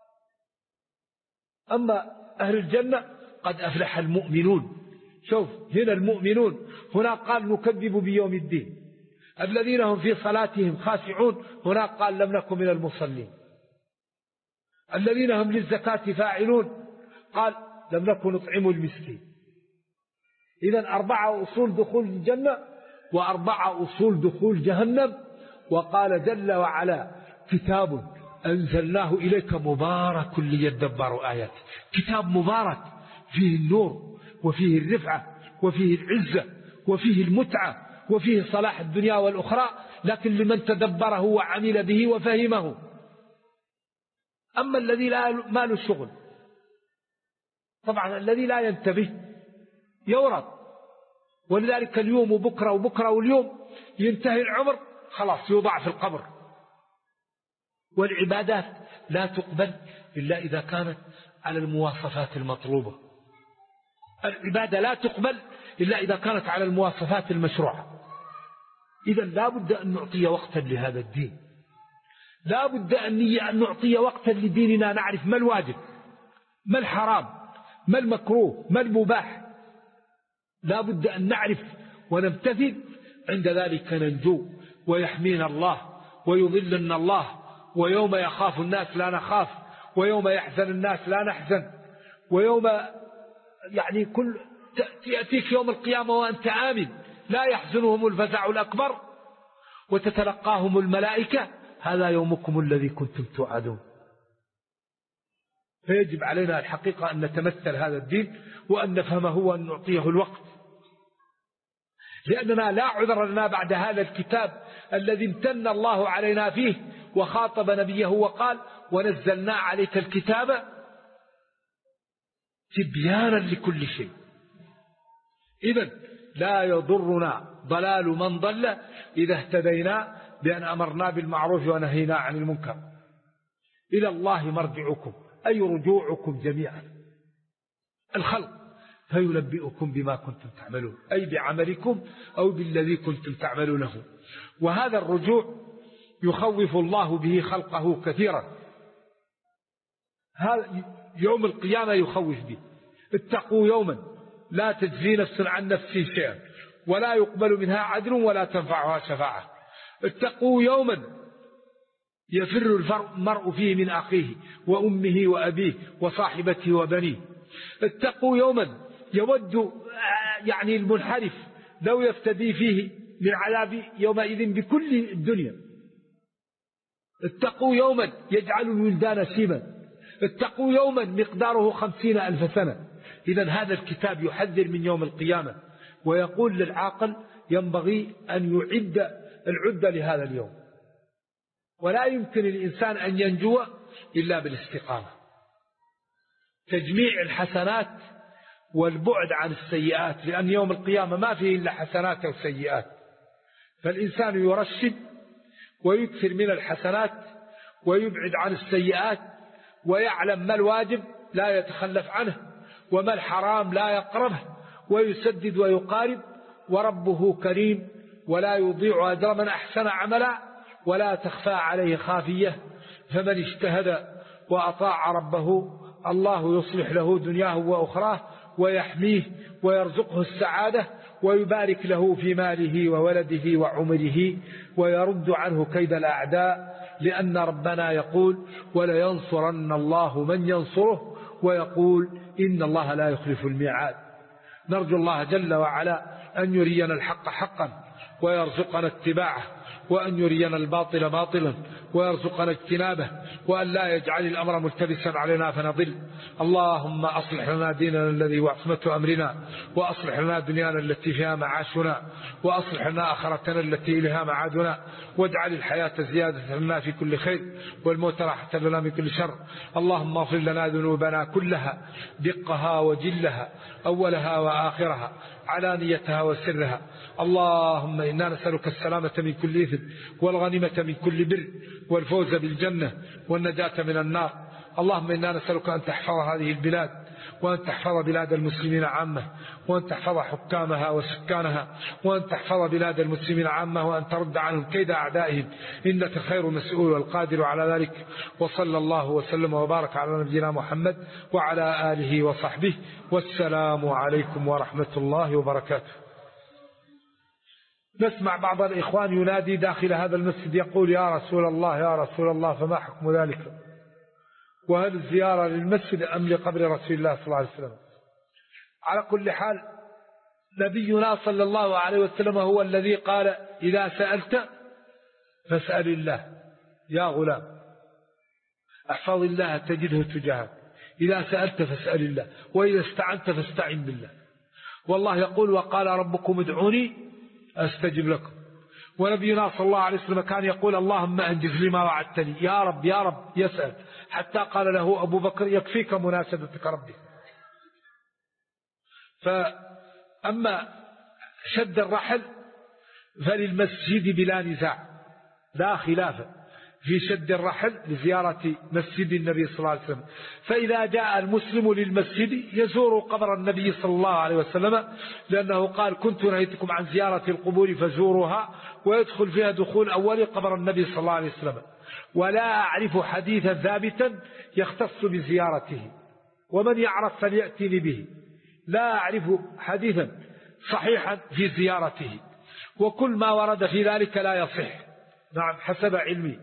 Speaker 2: أما أهل الجنة قد أفلح المؤمنون. شوف هنا المؤمنون، هنا قال نكذب بيوم الدين. الذين هم في صلاتهم خاشعون، هنا قال لم نكن من المصلين. الذين هم للزكاة فاعلون، قال لم نكن نطعم المسكين. إذن 4 أصول دخول الجنة و4 أصول دخول جهنم. وقال جل وعلا: كتاب أنزلناه إليك مبارك ليدبروا آياته. كتاب مبارك فيه النور وفيه الرفعة وفيه العزة وفيه المتعة وفيه صلاح الدنيا والأخرى، لكن لمن تدبره وعمل به وفهمه. أما الذي ما له شغل، طبعا الذي لا ينتبه يورط. ولذلك اليوم وبكرة وبكرة واليوم ينتهي العمر، خلاص يوضع في القبر. والعبادات لا تقبل إلا إذا كانت على المواصفات المطلوبة. العبادة لا تقبل إلا إذا كانت على المواصفات المشروعة. إذا لا بد أن نعطي وقتا لهذا الدين، لا بد أن نعطي وقتا لديننا، نعرف ما الواجب، ما الحرام، ما المكروه، ما المباح. لا بد أن نعرف ونمتثل. عند ذلك ننجو ويحمينا الله ويظلنا الله. ويوم يخاف الناس لا نخاف، ويوم يحزن الناس لا نحزن، ويوم يأتيك يوم القيامة وأنت آمن لا يحزنهم الفزع الأكبر وتتلقاهم الملائكة: هذا يومكم الذي كنتم توعدون. فيجب علينا الحقيقة أن نتمثل هذا الدين وأن نفهمه وأن نعطيه الوقت، لأننا لا عذر لنا بعد هذا الكتاب الذي امتن الله علينا فيه وخاطب نبيه وقال: ونزلنا عليك الكتاب تبيانا لكل شيء. إذن لا يضرنا ضلال من ضل إذا اهتدينا بأن أمرنا بالمعروف ونهينا عن المنكر. إلى الله مرجعكم، أي رجوعكم جميعا. الخلق فينبئكم بما كنتم تعملون، أي بعملكم أو بالذي كنتم تعملونه. وهذا الرجوع يخوف الله به خلقه كثيرا. هذا يوم القيامة يخوف به. اتقوا يوما لا تجزي نفس عن نفس شيئا ولا يقبل منها عدل ولا تنفعها شفاعة. اتقوا يوما يفر المرء فيه من أخيه وأمه وأبيه وصاحبته وبنيه. اتقوا يوما يود يعني المنحرف لو يفتدي فيه من عذاب يومئذ بكل الدنيا. اتقوا يوما يجعل الولدان شيبا. اتقوا يوما مقداره 50,000 سنة. إذن هذا الكتاب يحذر من يوم القيامة ويقول للعاقل ينبغي أن يعد العدة لهذا اليوم، ولا يمكن الإنسان أن ينجو إلا بالاستقامة. تجميع الحسنات والبعد عن السيئات، لأن يوم القيامة ما فيه إلا حسنات وسيئات. فالإنسان يرشد ويكثر من الحسنات ويبعد عن السيئات، ويعلم ما الواجب لا يتخلف عنه وما الحرام لا يقربه، ويسدد ويقارب. وربه كريم ولا يضيع أجر من أحسن عملا ولا تخفى عليه خافية. فمن اجتهد وأطاع ربه الله يصلح له دنياه وأخراه ويحميه ويرزقه السعادة ويبارك له في ماله وولده وعمره ويرد عنه كيد الأعداء، لأن ربنا يقول ولينصرن الله من ينصره، ويقول إن الله لا يخلف الميعاد. نرجو الله جل وعلا أن يرينا الحق حقا ويرزقنا اتباعه، وأن يرينا الباطل باطلا ويرزقنا اجتنابه، وأن لا يجعل الأمر ملتبسا علينا فنضل. اللهم أصلح لنا ديننا الذي هو عصمة أمرنا، وأصلح لنا دنيانا التي فيها معاشنا، وأصلح لنا آخرتنا التي إليها معادنا، واجعل الحياة زيادة لنا في كل خير والموت راحة لنا من كل شر. اللهم اغفر لنا ذنوبنا كلها دقها وجلها أولها وآخرها علانيتها وسرها. اللهم إنا نسألك السلامة من كل إثم والغنيمة من كل بر والفوز بالجنة والنجاة من النار. اللهم إنا نسألك أن تحفظ هذه البلاد، وأن تحفظ بلاد المسلمين عامة، وأن تحفظ حكامها وسكانها، وأن تحفظ بلاد المسلمين عامة، وأن ترد عنهم كيد أعدائهم، إنك خير مسؤول والقادر على ذلك. وصلى الله وسلم وبارك على نبينا محمد وعلى آله وصحبه، والسلام عليكم ورحمة الله وبركاته. نسمع بعض الإخوان ينادي داخل هذا المسجد يقول يا رسول الله يا رسول الله، فما حكم ذلك؟ وهل الزيارة للمسجد أم لقبر رسول الله صلى الله عليه وسلم؟ على كل حال نبينا صلى الله عليه وسلم هو الذي قال إذا سألت فاسأل الله يا غلام، احفظ الله تجده تجاهك. إذا سألت فاسأل الله، وإذا استعنت فاستعن بالله. والله يقول وقال ربكم ادعوني أستجب لكم. ونبينا صلى الله عليه وسلم كان يقول اللهم أنجز لي ما وعدتني، يا رب يا رب يسأل، حتى قال له أبو بكر يكفيك مناشدتك ربي. فأما شد الرحل فللمسجد بلا نزاع، لا خلاف في شد الرحل لزيارة مسجد النبي صلى الله عليه وسلم. فإذا جاء المسلم للمسجد يزور قبر النبي صلى الله عليه وسلم، لأنه قال كنت نهيتكم عن زيارة القبور فزوروها، ويدخل فيها دخول أول قبر النبي صلى الله عليه وسلم. ولا أعرف حديثا ثابتا يختص بزيارته، ومن يعرف فليأتني به. لا أعرف حديثا صحيحا في زيارته، وكل ما ورد في ذلك لا يصح. نعم حسب علمي.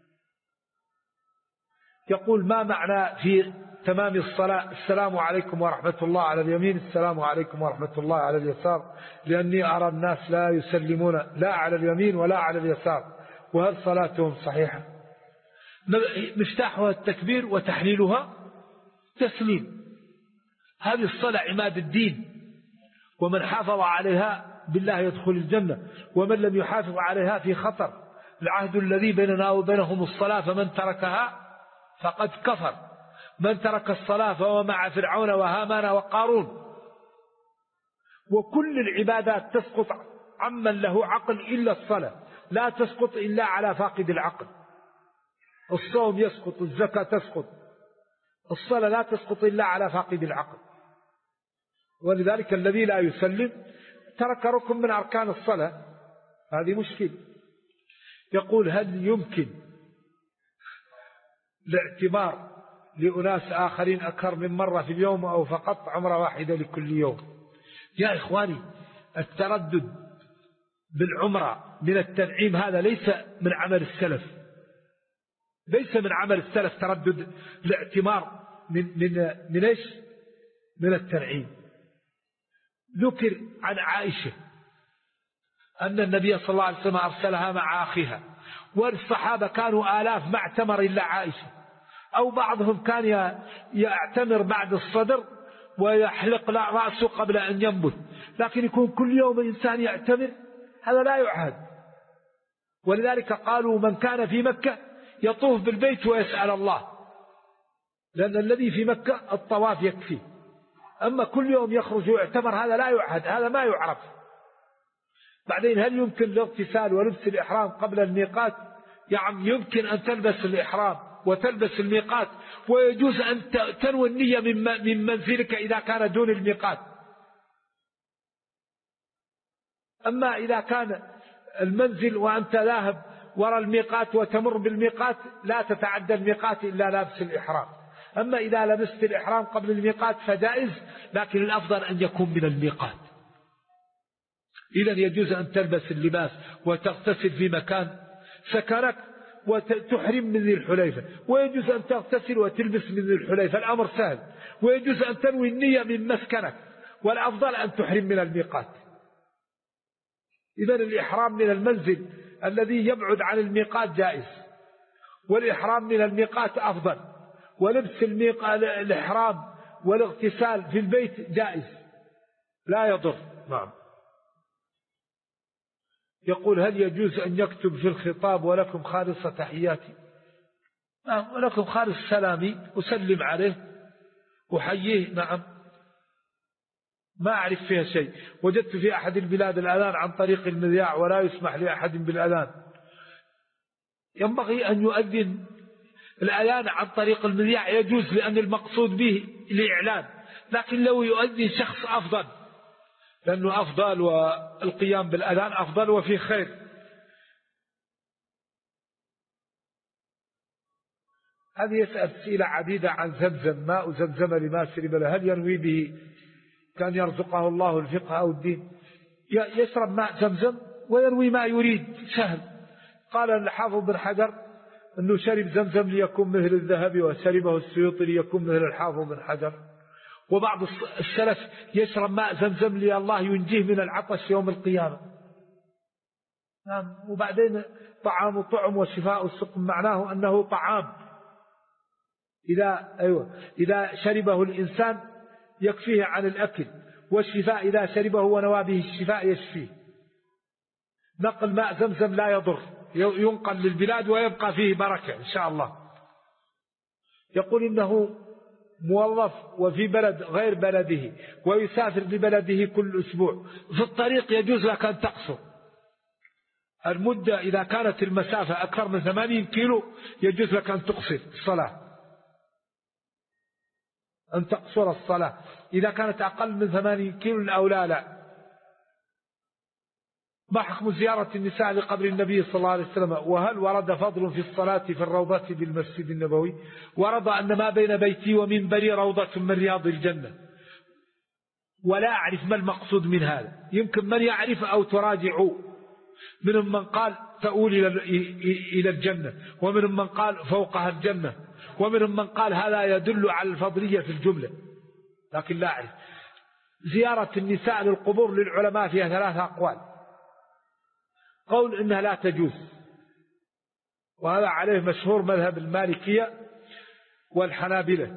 Speaker 2: يقول ما معنى في تمام الصلاة السلام عليكم ورحمة الله على اليمين، السلام عليكم ورحمة الله على اليسار، لأني أرى الناس لا يسلمون لا على اليمين ولا على اليسار، وهل صلاتهم صحيحة؟ مفتاحها التكبير وتحليلها تسليم. هذه الصلاة عماد الدين، ومن حافظ عليها بالله يدخل الجنة، ومن لم يحافظ عليها في خطر. العهد الذي بيننا وبينهم الصلاة، فمن تركها فقد كفر. من ترك الصلاة فهو مع فرعون وهامان وقارون. وكل العبادات تسقط عمن له عقل إلا الصلاة، لا تسقط إلا على فاقد العقل. الصوم يسقط، الزكاة تسقط، الصلاة لا تسقط إلا على فاقد العقل. ولذلك الذي لا يسلم ترك ركن من أركان الصلاة، هذه مشكلة. يقول هل يمكن الاعتمار لأناس آخرين أكثر من مرة في اليوم أو فقط عمرة واحدة لكل يوم؟ يا إخواني، التردد بالعمرة من التنعيم هذا ليس من عمل السلف، ليس من عمل السلف تردد الاعتمار من إيش؟ من التنعيم. ذكر عن عائشة أن النبي صلى الله عليه وسلم أرسلها مع أخيها، والصحابة كانوا آلاف ما اعتمر إلا عائشة، أو بعضهم كان يعتمر بعد الصدر ويحلق رأسه قبل أن ينبت، لكن يكون كل يوم إنسان يعتمر هذا لا يعهد. ولذلك قالوا من كان في مكة يطوف بالبيت ويسأل الله، لأن الذي في مكة الطواف يكفي، أما كل يوم يخرج ويعتمر هذا لا يعهد، هذا ما يعرف. بعدين هل يمكن الاغتسال ولبس الإحرام قبل الميقات؟ يعني يمكن أن تلبس الإحرام وتلبس الميقات، ويجوز أن تنوي النية من منزلك إذا كان دون الميقات. أما إذا كان المنزل وأنت ذاهب وراء الميقات وتمر بالميقات لا تتعدى الميقات إلا لابس الإحرام. أما إذا لبست الإحرام قبل الميقات فجائز، لكن الأفضل أن يكون من الميقات. إذن يجوز أن تلبس اللباس وتغتسل في مكان سكنك وتحرم من ذي الحليفة، ويجوز أن تغتسل وتلبس من ذي الحليفة، الأمر سهل. ويجوز أن تنوي النية من مسكنك، والأفضل أن تحرم من الميقات. إذن الإحرام من المنزل الذي يبعد عن الميقات جائز، والإحرام من الميقات أفضل، ولبس الإحرام والاغتسال في البيت جائز لا يضر. نعم. يقول هل يجوز أن يكتب في الخطاب ولكم خالص تحياتي؟ نعم، ولكم خالص سلامي، أسلم عليه أحييه. نعم، ما أعرف فيها شيء. وجدت في أحد البلاد الأذان عن طريق المذياع ولا يسمح لأحد بالأذان. ينبغي أن يؤذن الأذان عن طريق المذياع يجوز، لأن المقصود به الإعلان، لكن لو يؤذن شخص أفضل، لأنه أفضل والقيام بالأذان أفضل وفي خير. هذه يسأل أسئلة عديدة عن زمزم، ماء زمزم لما شرب له، هل ينوي به كان يرزقه الله الفقه أو الدين؟ يشرب ماء زمزم وينوي ما يريد، سهل. قال الحافظ بن حجر أنه شرب زمزم ليكون مثل الذهب، وشربه السيوطي ليكون مثل الحافظ بن حجر. وبعض السلف يشرب ماء زمزم لله ينجيه من العطش يوم القيامة. وبعدين طعام طعم وشفاء السقم، معناه أنه طعام إذا شربه الإنسان يكفيه عن الأكل، والشفاء إذا شربه ونوى به الشفاء يشفيه. نقل ماء زمزم لا يضر، ينقل للبلاد ويبقى فيه بركة إن شاء الله. يقول إنه موظف وفي بلد غير بلده ويسافر ببلده كل أسبوع، في الطريق يجوز لك أن تقصر المدة. إذا كانت المسافة أكثر من 80 كيلو يجوز لك أن تقصر الصلاة، أن تقصر الصلاة. إذا كانت أقل من 80 كيلو الأولى لا. ما حكم زيارة النساء لقبر النبي صلى الله عليه وسلم؟ وهل ورد فضل في الصلاة في الروضة بالمسجد النبوي؟ ورد أن ما بين بيتي ومنبري روضة من رياض الجنة، ولا أعرف ما المقصود من هذا. يمكن من يعرف أو تراجعوا. منهم من قال تؤول إلى الجنة، ومنهم من قال فوقها الجنة، ومنهم من قال هذا يدل على الفضلية في الجملة، لكن لا أعرف. زيارة النساء للقبور للعلماء فيها 3 أقوال. قول إنها لا تجوز، وهذا عليه مشهور مذهب المالكية والحنابلة.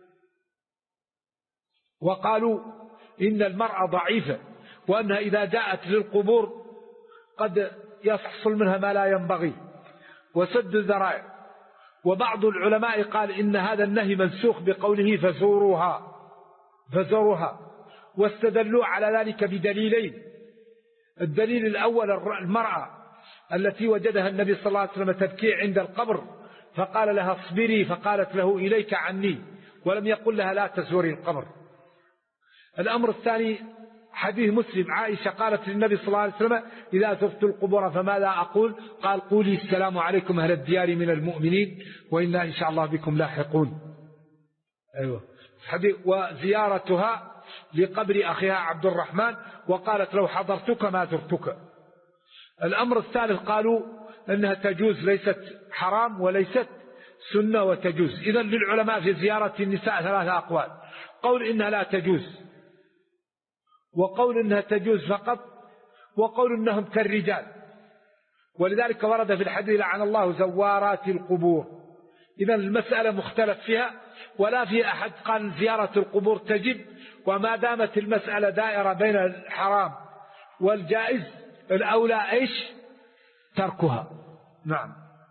Speaker 2: وقالوا إن المرأة ضعيفة، وأنها إذا جاءت للقبور قد يحصل منها ما لا ينبغي، وسد الذرائع. وبعض العلماء قال إن هذا النهي منسوخ بقوله فزوروها، واستدلوا على ذلك بدليلين. الدليل الأول المرأة التي وجدها النبي صلى الله عليه وسلم تبكي عند القبر، فقال لها اصبري، فقالت له إليك عني، ولم يقل لها لا تزوري القبر. الأمر الثاني حديث مسلم، عائشة قالت للنبي صلى الله عليه وسلم: إذا زرت القبور فماذا أقول؟ قال: قولي السلام عليكم أهل الديار من المؤمنين وإنا إن شاء الله بكم لاحقون. أيوة. وزيارتها لقبر أخيها عبد الرحمن، وقالت: لو حضرتك ما زرتك. الأمر الثالث قالوا أنها تجوز، ليست حرام وليست سنة وتجوز. إذن للعلماء في زيارة النساء ثلاثة أقوال: قول إنها لا تجوز، وقول إنها تجوز فقط، وقول إنهم كالرجال. ولذلك ورد في الحديث: لعن الله زوارات القبور. إذن المسألة مختلف فيها، ولا في أحد قال زيارة القبور تجب، وما دامت المسألة دائرة بين الحرام والجائز الأولى إيش؟ تركها. نعم.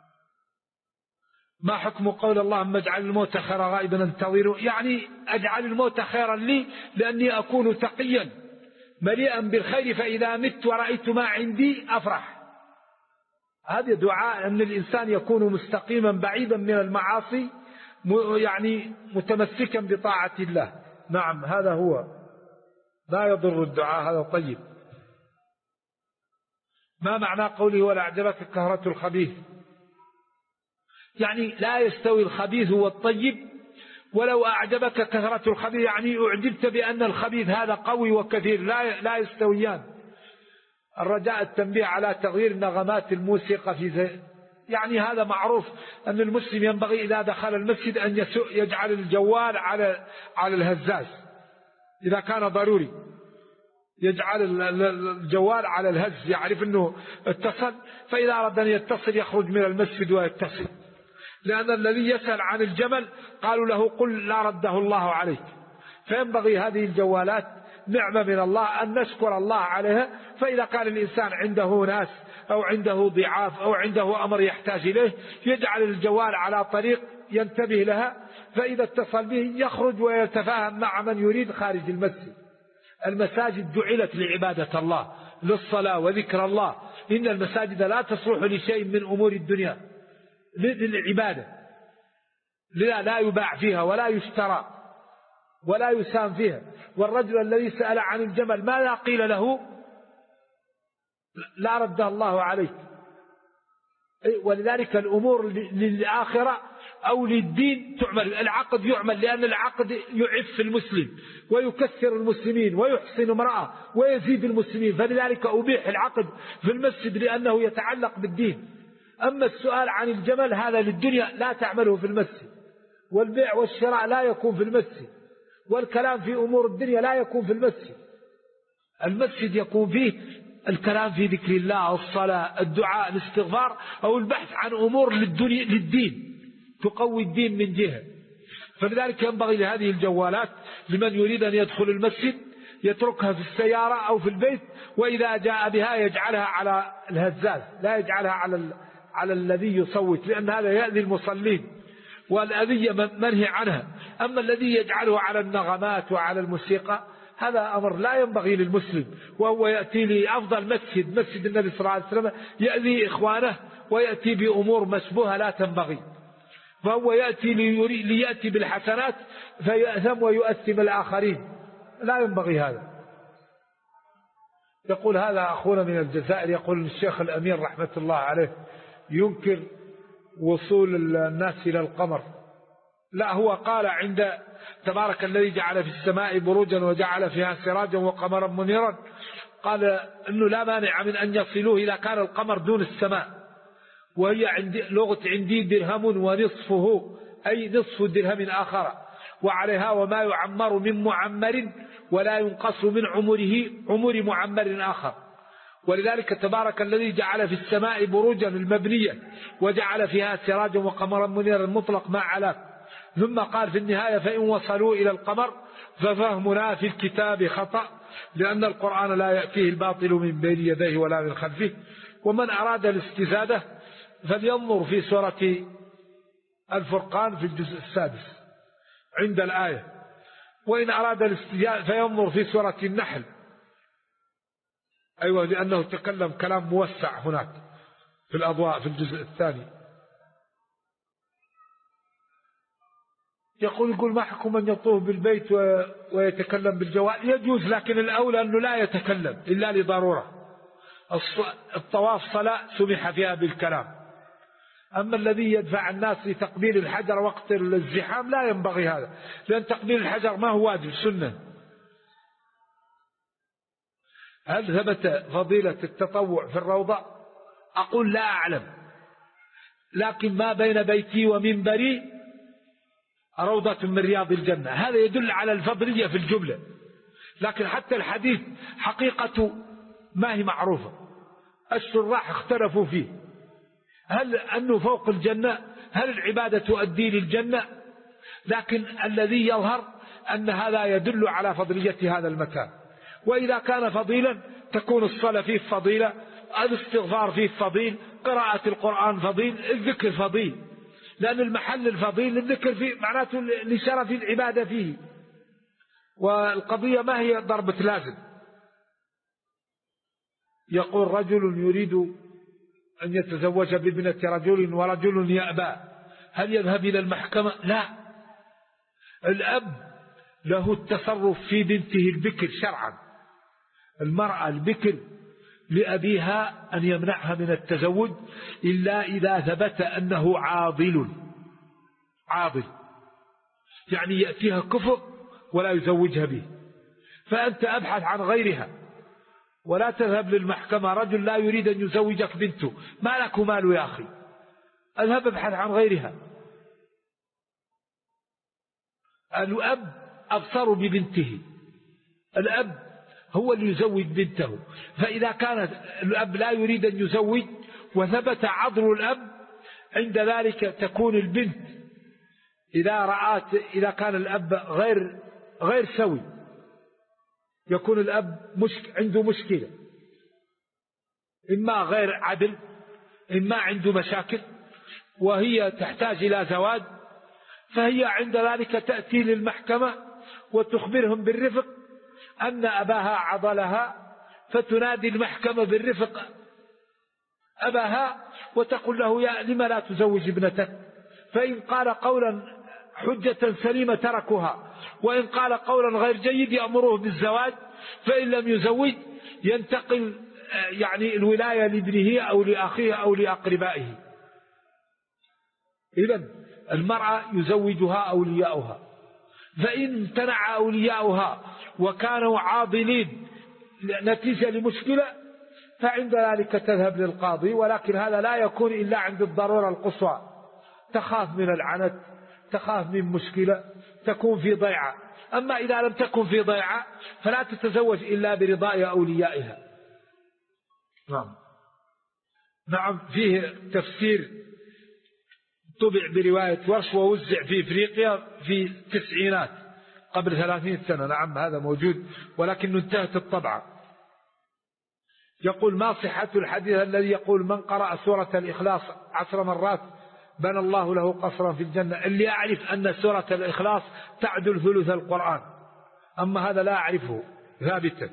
Speaker 2: ما حكم قول اللهم اجعل الموت خيرا غائبا انتظره؟ يعني اجعل الموت خيرا لي لأني أكون تقيا مليئا بالخير، فإذا مت ورأيت ما عندي أفرح. هذا دعاء أن الإنسان يكون مستقيما بعيدا من المعاصي، يعني متمسكا بطاعة الله. نعم، هذا هو، لا يضر الدعاء، هذا طيب. ما معنى قوله: ولا أعجبك كثرة الخبيث؟ يعني لا يستوي الخبيث والطيب. ولو أعجبك كثرة الخبيث يعني أعجبت بأن الخبيث هذا قوي وكثير، لا يستويان. الرجاء التنبيه على تغيير نغمات الموسيقى يعني هذا معروف أن المسلم ينبغي إذا دخل المسجد أن يجعل الجوال على الهزاز إذا كان ضروري، يجعل الجوال على الهز، يعرف أنه اتصل، فإذا أراد أن يتصل يخرج من المسجد ويتصل. لأن الذي يسأل عن الجمل قالوا له: قل لا رده الله عليك. فينبغي هذه الجوالات نعمة من الله أن نشكر الله عليها. فإذا كان الإنسان عنده ناس أو عنده ضعاف أو عنده أمر يحتاج إليه، يجعل الجوال على طريق ينتبه لها، فإذا اتصل به يخرج ويتفاهم مع من يريد خارج المسجد. المساجد جعلت لعبادة الله، للصلاة وذكر الله. إن المساجد لا تصلح لشيء من أمور الدنيا، للعبادة، لا يباع فيها ولا يشترى ولا يسام فيها. والرجل الذي سأل عن الجمل ماذا قيل له؟ لا رده الله عليك. ولذلك الأمور للآخرة أو للدين تعمل. العقد يعمل لأن العقد يعف المسلم ويكثر المسلمين ويحسن امرأة ويزيد المسلمين، فلذلك أبيح العقد في المسجد لأنه يتعلق بالدين. أما السؤال عن الجمل هذا للدنيا لا تعمله في المسجد، والبيع والشراء لا يكون في المسجد، والكلام في أمور الدنيا لا يكون في المسجد. المسجد يكون فيه الكلام في ذكر الله، الصلاة، الدعاء، الاستغفار، أو البحث عن أمور للدين تقوي الدين من جهة. فلذلك ينبغي لهذه الجوالات لمن يريد أن يدخل المسجد يتركها في السيارة أو في البيت، وإذا جاء بها يجعلها على الهزاز، لا يجعلها على الذي يصوت، لأن هذا يأذي المصلين، والأذية منهي عنها. أما الذي يجعله على النغمات وعلى الموسيقى هذا أمر لا ينبغي للمسلم، وهو يأتي لأفضل مسجد النبي صلى الله عليه وسلم، يأذي إخوانه ويأتي بأمور مشبوهة لا تنبغي، فهو يأتي ليأتي بالحسنات فيأثم ويؤثم الآخرين، لا ينبغي هذا. يقول هذا أخونا من الجزائر، يقول الشيخ الأمير رحمة الله عليه ينكر وصول الناس إلى القمر. لا، هو قال عند تبارك الذي جعل في السماء بروجا وجعل فيها سراجا وقمرا منيرا، قال أنه لا مانع من أن يصلوه إذا كان القمر دون السماء، وهي لغة عندي درهم ونصفه، أي نصف درهم آخر، وعليها وما يعمر من معمر ولا ينقص من عمر معمر آخر. ولذلك تبارك الذي جعل في السماء بروجا المبنية وجعل فيها سراجا وقمرا منيرا مطلق ما علاه. ثم قال في النهاية: فإن وصلوا إلى القمر ففهمنا في الكتاب خطأ، لأن القرآن لا يأتيه الباطل من بين يديه ولا من خلفه. ومن أراد الاستزادة فلينظر في سورة الفرقان في الجزء 6 عند الآية، وإن أراد الاستزادة فينظر في سورة النحل. أيوة، لأنه تكلم كلام موسع هناك في الأضواء في الجزء 2. يقول ما حكم من يطوف بالبيت ويتكلم بالجوال؟ يجوز، لكن الأولى أنه لا يتكلم إلا لضرورة. الطواف صلاة سمح فيها بالكلام. أما الذي يدفع الناس لتقبيل الحجر وقت الزحام لا ينبغي هذا، لأن تقبيل الحجر ما هو واجب، سنة. هل ثبت فضيلة التطوع في الروضة؟ أقول لا أعلم، لكن ما بين بيتي ومنبري روضة من رياض الجنة، هذا يدل على الفضلية في الجملة. لكن حتى الحديث حقيقة ما هي معروفة، الشراح اختلفوا فيه، هل أنه فوق الجنة، هل العبادة تؤدي للجنة؟ لكن الذي يظهر أن هذا يدل على فضلية هذا المكان. وإذا كان فضيلا تكون الصلاة فيه فضيلة، الاستغفار فيه فضيل، قراءة القرآن فضيل، الذكر فضيل، لأن المحل الفضيل الذكر فيه معناته لشرف العبادة فيه. والقضية ما هي ضربة لازم. يقول رجل يريد أن يتزوج بابنة رجل ورجل يأبى، هل يذهب إلى المحكمة؟ لا، الأب له التصرف في بنته البكر شرعا. المرأة البكر لأبيها أن يمنعها من التزوج إلا إذا ثبت أنه عاضل، يعني يأتيها كفر ولا يزوجها به. فأنت أبحث عن غيرها ولا تذهب للمحكمة. رجل لا يريد أن يزوجك بنته، ما لك مال يا أخي، اذهب ابحث عن غيرها. الأب أبصر ببنته، الأب هو اللي يزوج بنته. فإذا كان الأب لا يريد أن يزوج وثبت عضل الأب، عند ذلك تكون البنت إذا كان الأب غير سوي، يكون الأب عنده مشكلة، إما غير عدل، إما عنده مشاكل، وهي تحتاج إلى زواج، فهي عند ذلك تأتي للمحكمة وتخبرهم بالرفق أن أباها عضلها، فتنادي المحكمة بالرفق أباها وتقول له لما لا تزوج ابنتك؟ فإن قال قولا حجة سليمة تركها، وإن قال قولا غير جيد يأمره بالزواج. فإن لم يزوج ينتقل يعني الولاية لابنه أو لأخيه أو لأقربائه. إذن المرأة يزوجها أولياؤها، فإن امتنع أولياؤها وكانوا عاضلين نتيجة لمشكلة فعند ذلك تذهب للقاضي، ولكن هذا لا يكون إلا عند الضرورة القصوى، تخاف من العنت، تخاف من مشكلة، تكون في ضيعة. أما إذا لم تكن في ضيعة فلا تتزوج إلا برضاء أوليائها. نعم، فيه تفسير طبع برواية ورش ووزع في إفريقيا في التسعينات قبل 30 سنة. نعم هذا موجود، ولكن انتهت الطبعة. يقول ما صحة الحديث الذي يقول من قرأ سورة الإخلاص 10 مرات بنى الله له قصرا في الجنة؟ اللي أعرف أن سورة الإخلاص تعدل ثلث القرآن، أما هذا لا أعرفه ثابتا.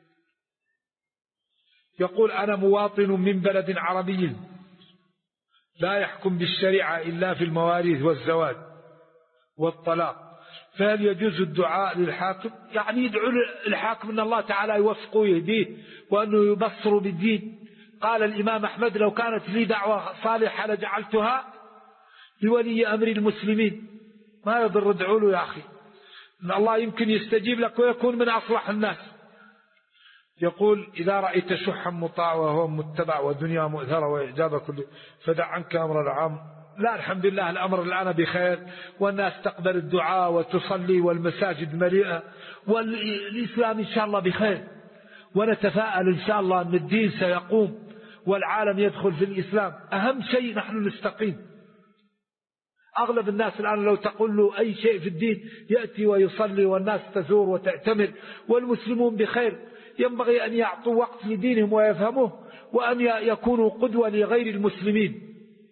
Speaker 2: يقول أنا مواطن من بلد عربي لا يحكم بالشريعة إلا في المواريث والزواج والطلاق، فهل يجوز الدعاء للحاكم؟ يعني يدعو الحاكم أن الله تعالى يوفقه ويهديه وأنه يبصر بالدين. قال الإمام أحمد لو كانت لي دعوة صالحة لجعلتها لولي أمر المسلمين. ما يضر ادعوا له يا أخي، إن الله يمكن يستجيب لك ويكون من أصلح الناس. يقول إذا رأيت شحا مطاع وهو متبع ودنيا مؤثرة وإعجاب كل فدع عنك أمر العام. لا، الحمد لله الأمر الآن بخير، والناس تقبل الدعاء وتصلي والمساجد مليئة، والإسلام إن شاء الله بخير، ونتفائل إن شاء الله أن الدين سيقوم والعالم يدخل في الإسلام. أهم شيء نحن نستقيم. أغلب الناس الآن لو تقول له أي شيء في الدين يأتي ويصلي والناس تزور وتعتمر والمسلمون بخير. ينبغي أن يعطوا وقت لدينهم ويفهموه، وأن يكونوا قدوة لغير المسلمين.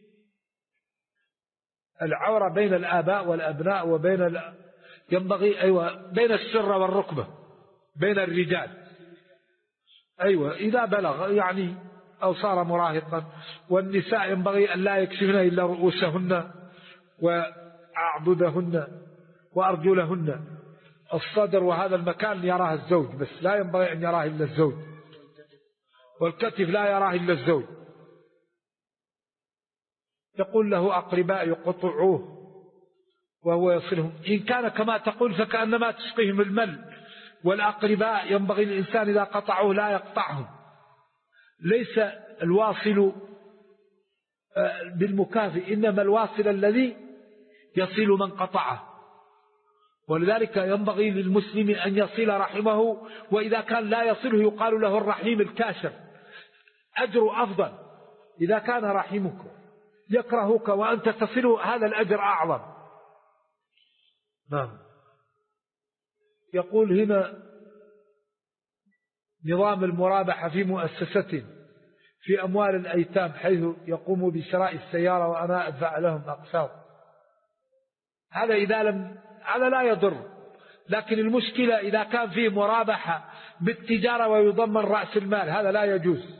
Speaker 2: العورة بين الآباء والأبناء وبين ينبغي بين السرة والركبة بين الرجال. إذا بلغ يعني أو صار مراهقا. والنساء ينبغي أن لا يكشفن إلا رؤوسهن وأعضدهن وأرجلهن الصدر، وهذا المكان يراه الزوج بس، لا ينبغي أن يراه إلا الزوج، والكتف لا يراه إلا الزوج. يقول له أقرباء يقطعوه وهو يصلهم، إن كان كما تقول فكأنما تسقيهم المل، والأقرباء ينبغي الإنسان إذا قطعوه لا يقطعهم، ليس الواصل بالمكافئ، إنما الواصل الذي يصل من قطعه. ولذلك ينبغي للمسلم أن يصل رحمه، وإذا كان لا يصله يقال له الرحيم الكاشر، أجر أفضل. إذا كان رحمك يكرهك وأنت تصله هذا الأجر أعظم. نعم. يقول هنا نظام المرابحة في مؤسسة في أموال الأيتام، حيث يقوم بشراء السيارة وأنا أدفع لهم أقساط. هذا هذا لا يضر، لكن المشكلة إذا كان فيه مرابحة بالتجارة ويضمن رأس المال، هذا لا يجوز.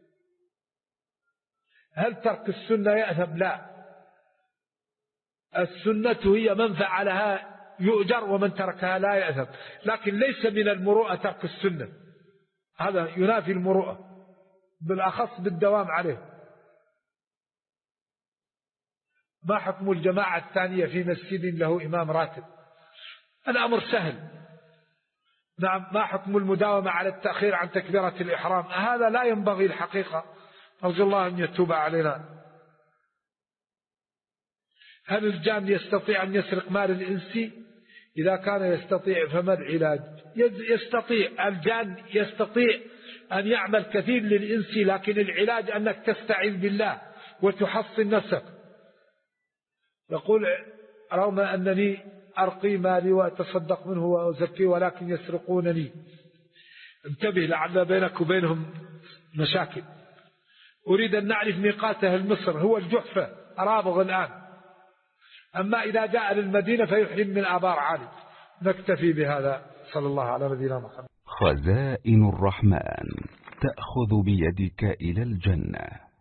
Speaker 2: هل ترك السنة يأثم؟ لا، السنة هي من فعلها يؤجر ومن تركها لا يأثم، لكن ليس من المروءة ترك السنة، هذا ينافي المروءة، بالأخص بالدوام عليه. ما حكم الجماعة الثانية في مسجد له إمام راتب؟ الأمر سهل. نعم. ما حكم المداومة على التأخير عن تكبيرة الإحرام؟ هذا لا ينبغي الحقيقة، أرجو الله أن يتوب علينا. هل الجان يستطيع أن يسرق مال الإنس؟ إذا كان يستطيع فما العلاج؟ يستطيع الجان، يستطيع أن يعمل كثير للإنس، لكن العلاج أنك تستعين بالله وتحصن نفسك. يقول رغم أنني أرقي مالي وأتصدق منه وأزكيه ولكن يسرقونني. انتبه، لعل بينك وبينهم مشاكل. أريد أن نعرف ميقات أهل مصر، هو الجحفة أرابغ الآن، أما إذا جاء للمدينة فيحرم من آبار عالي. نكتفي بهذا، صلى الله على نبينا محمد.
Speaker 3: خزائن الرحمن تأخذ بيدك إلى الجنة.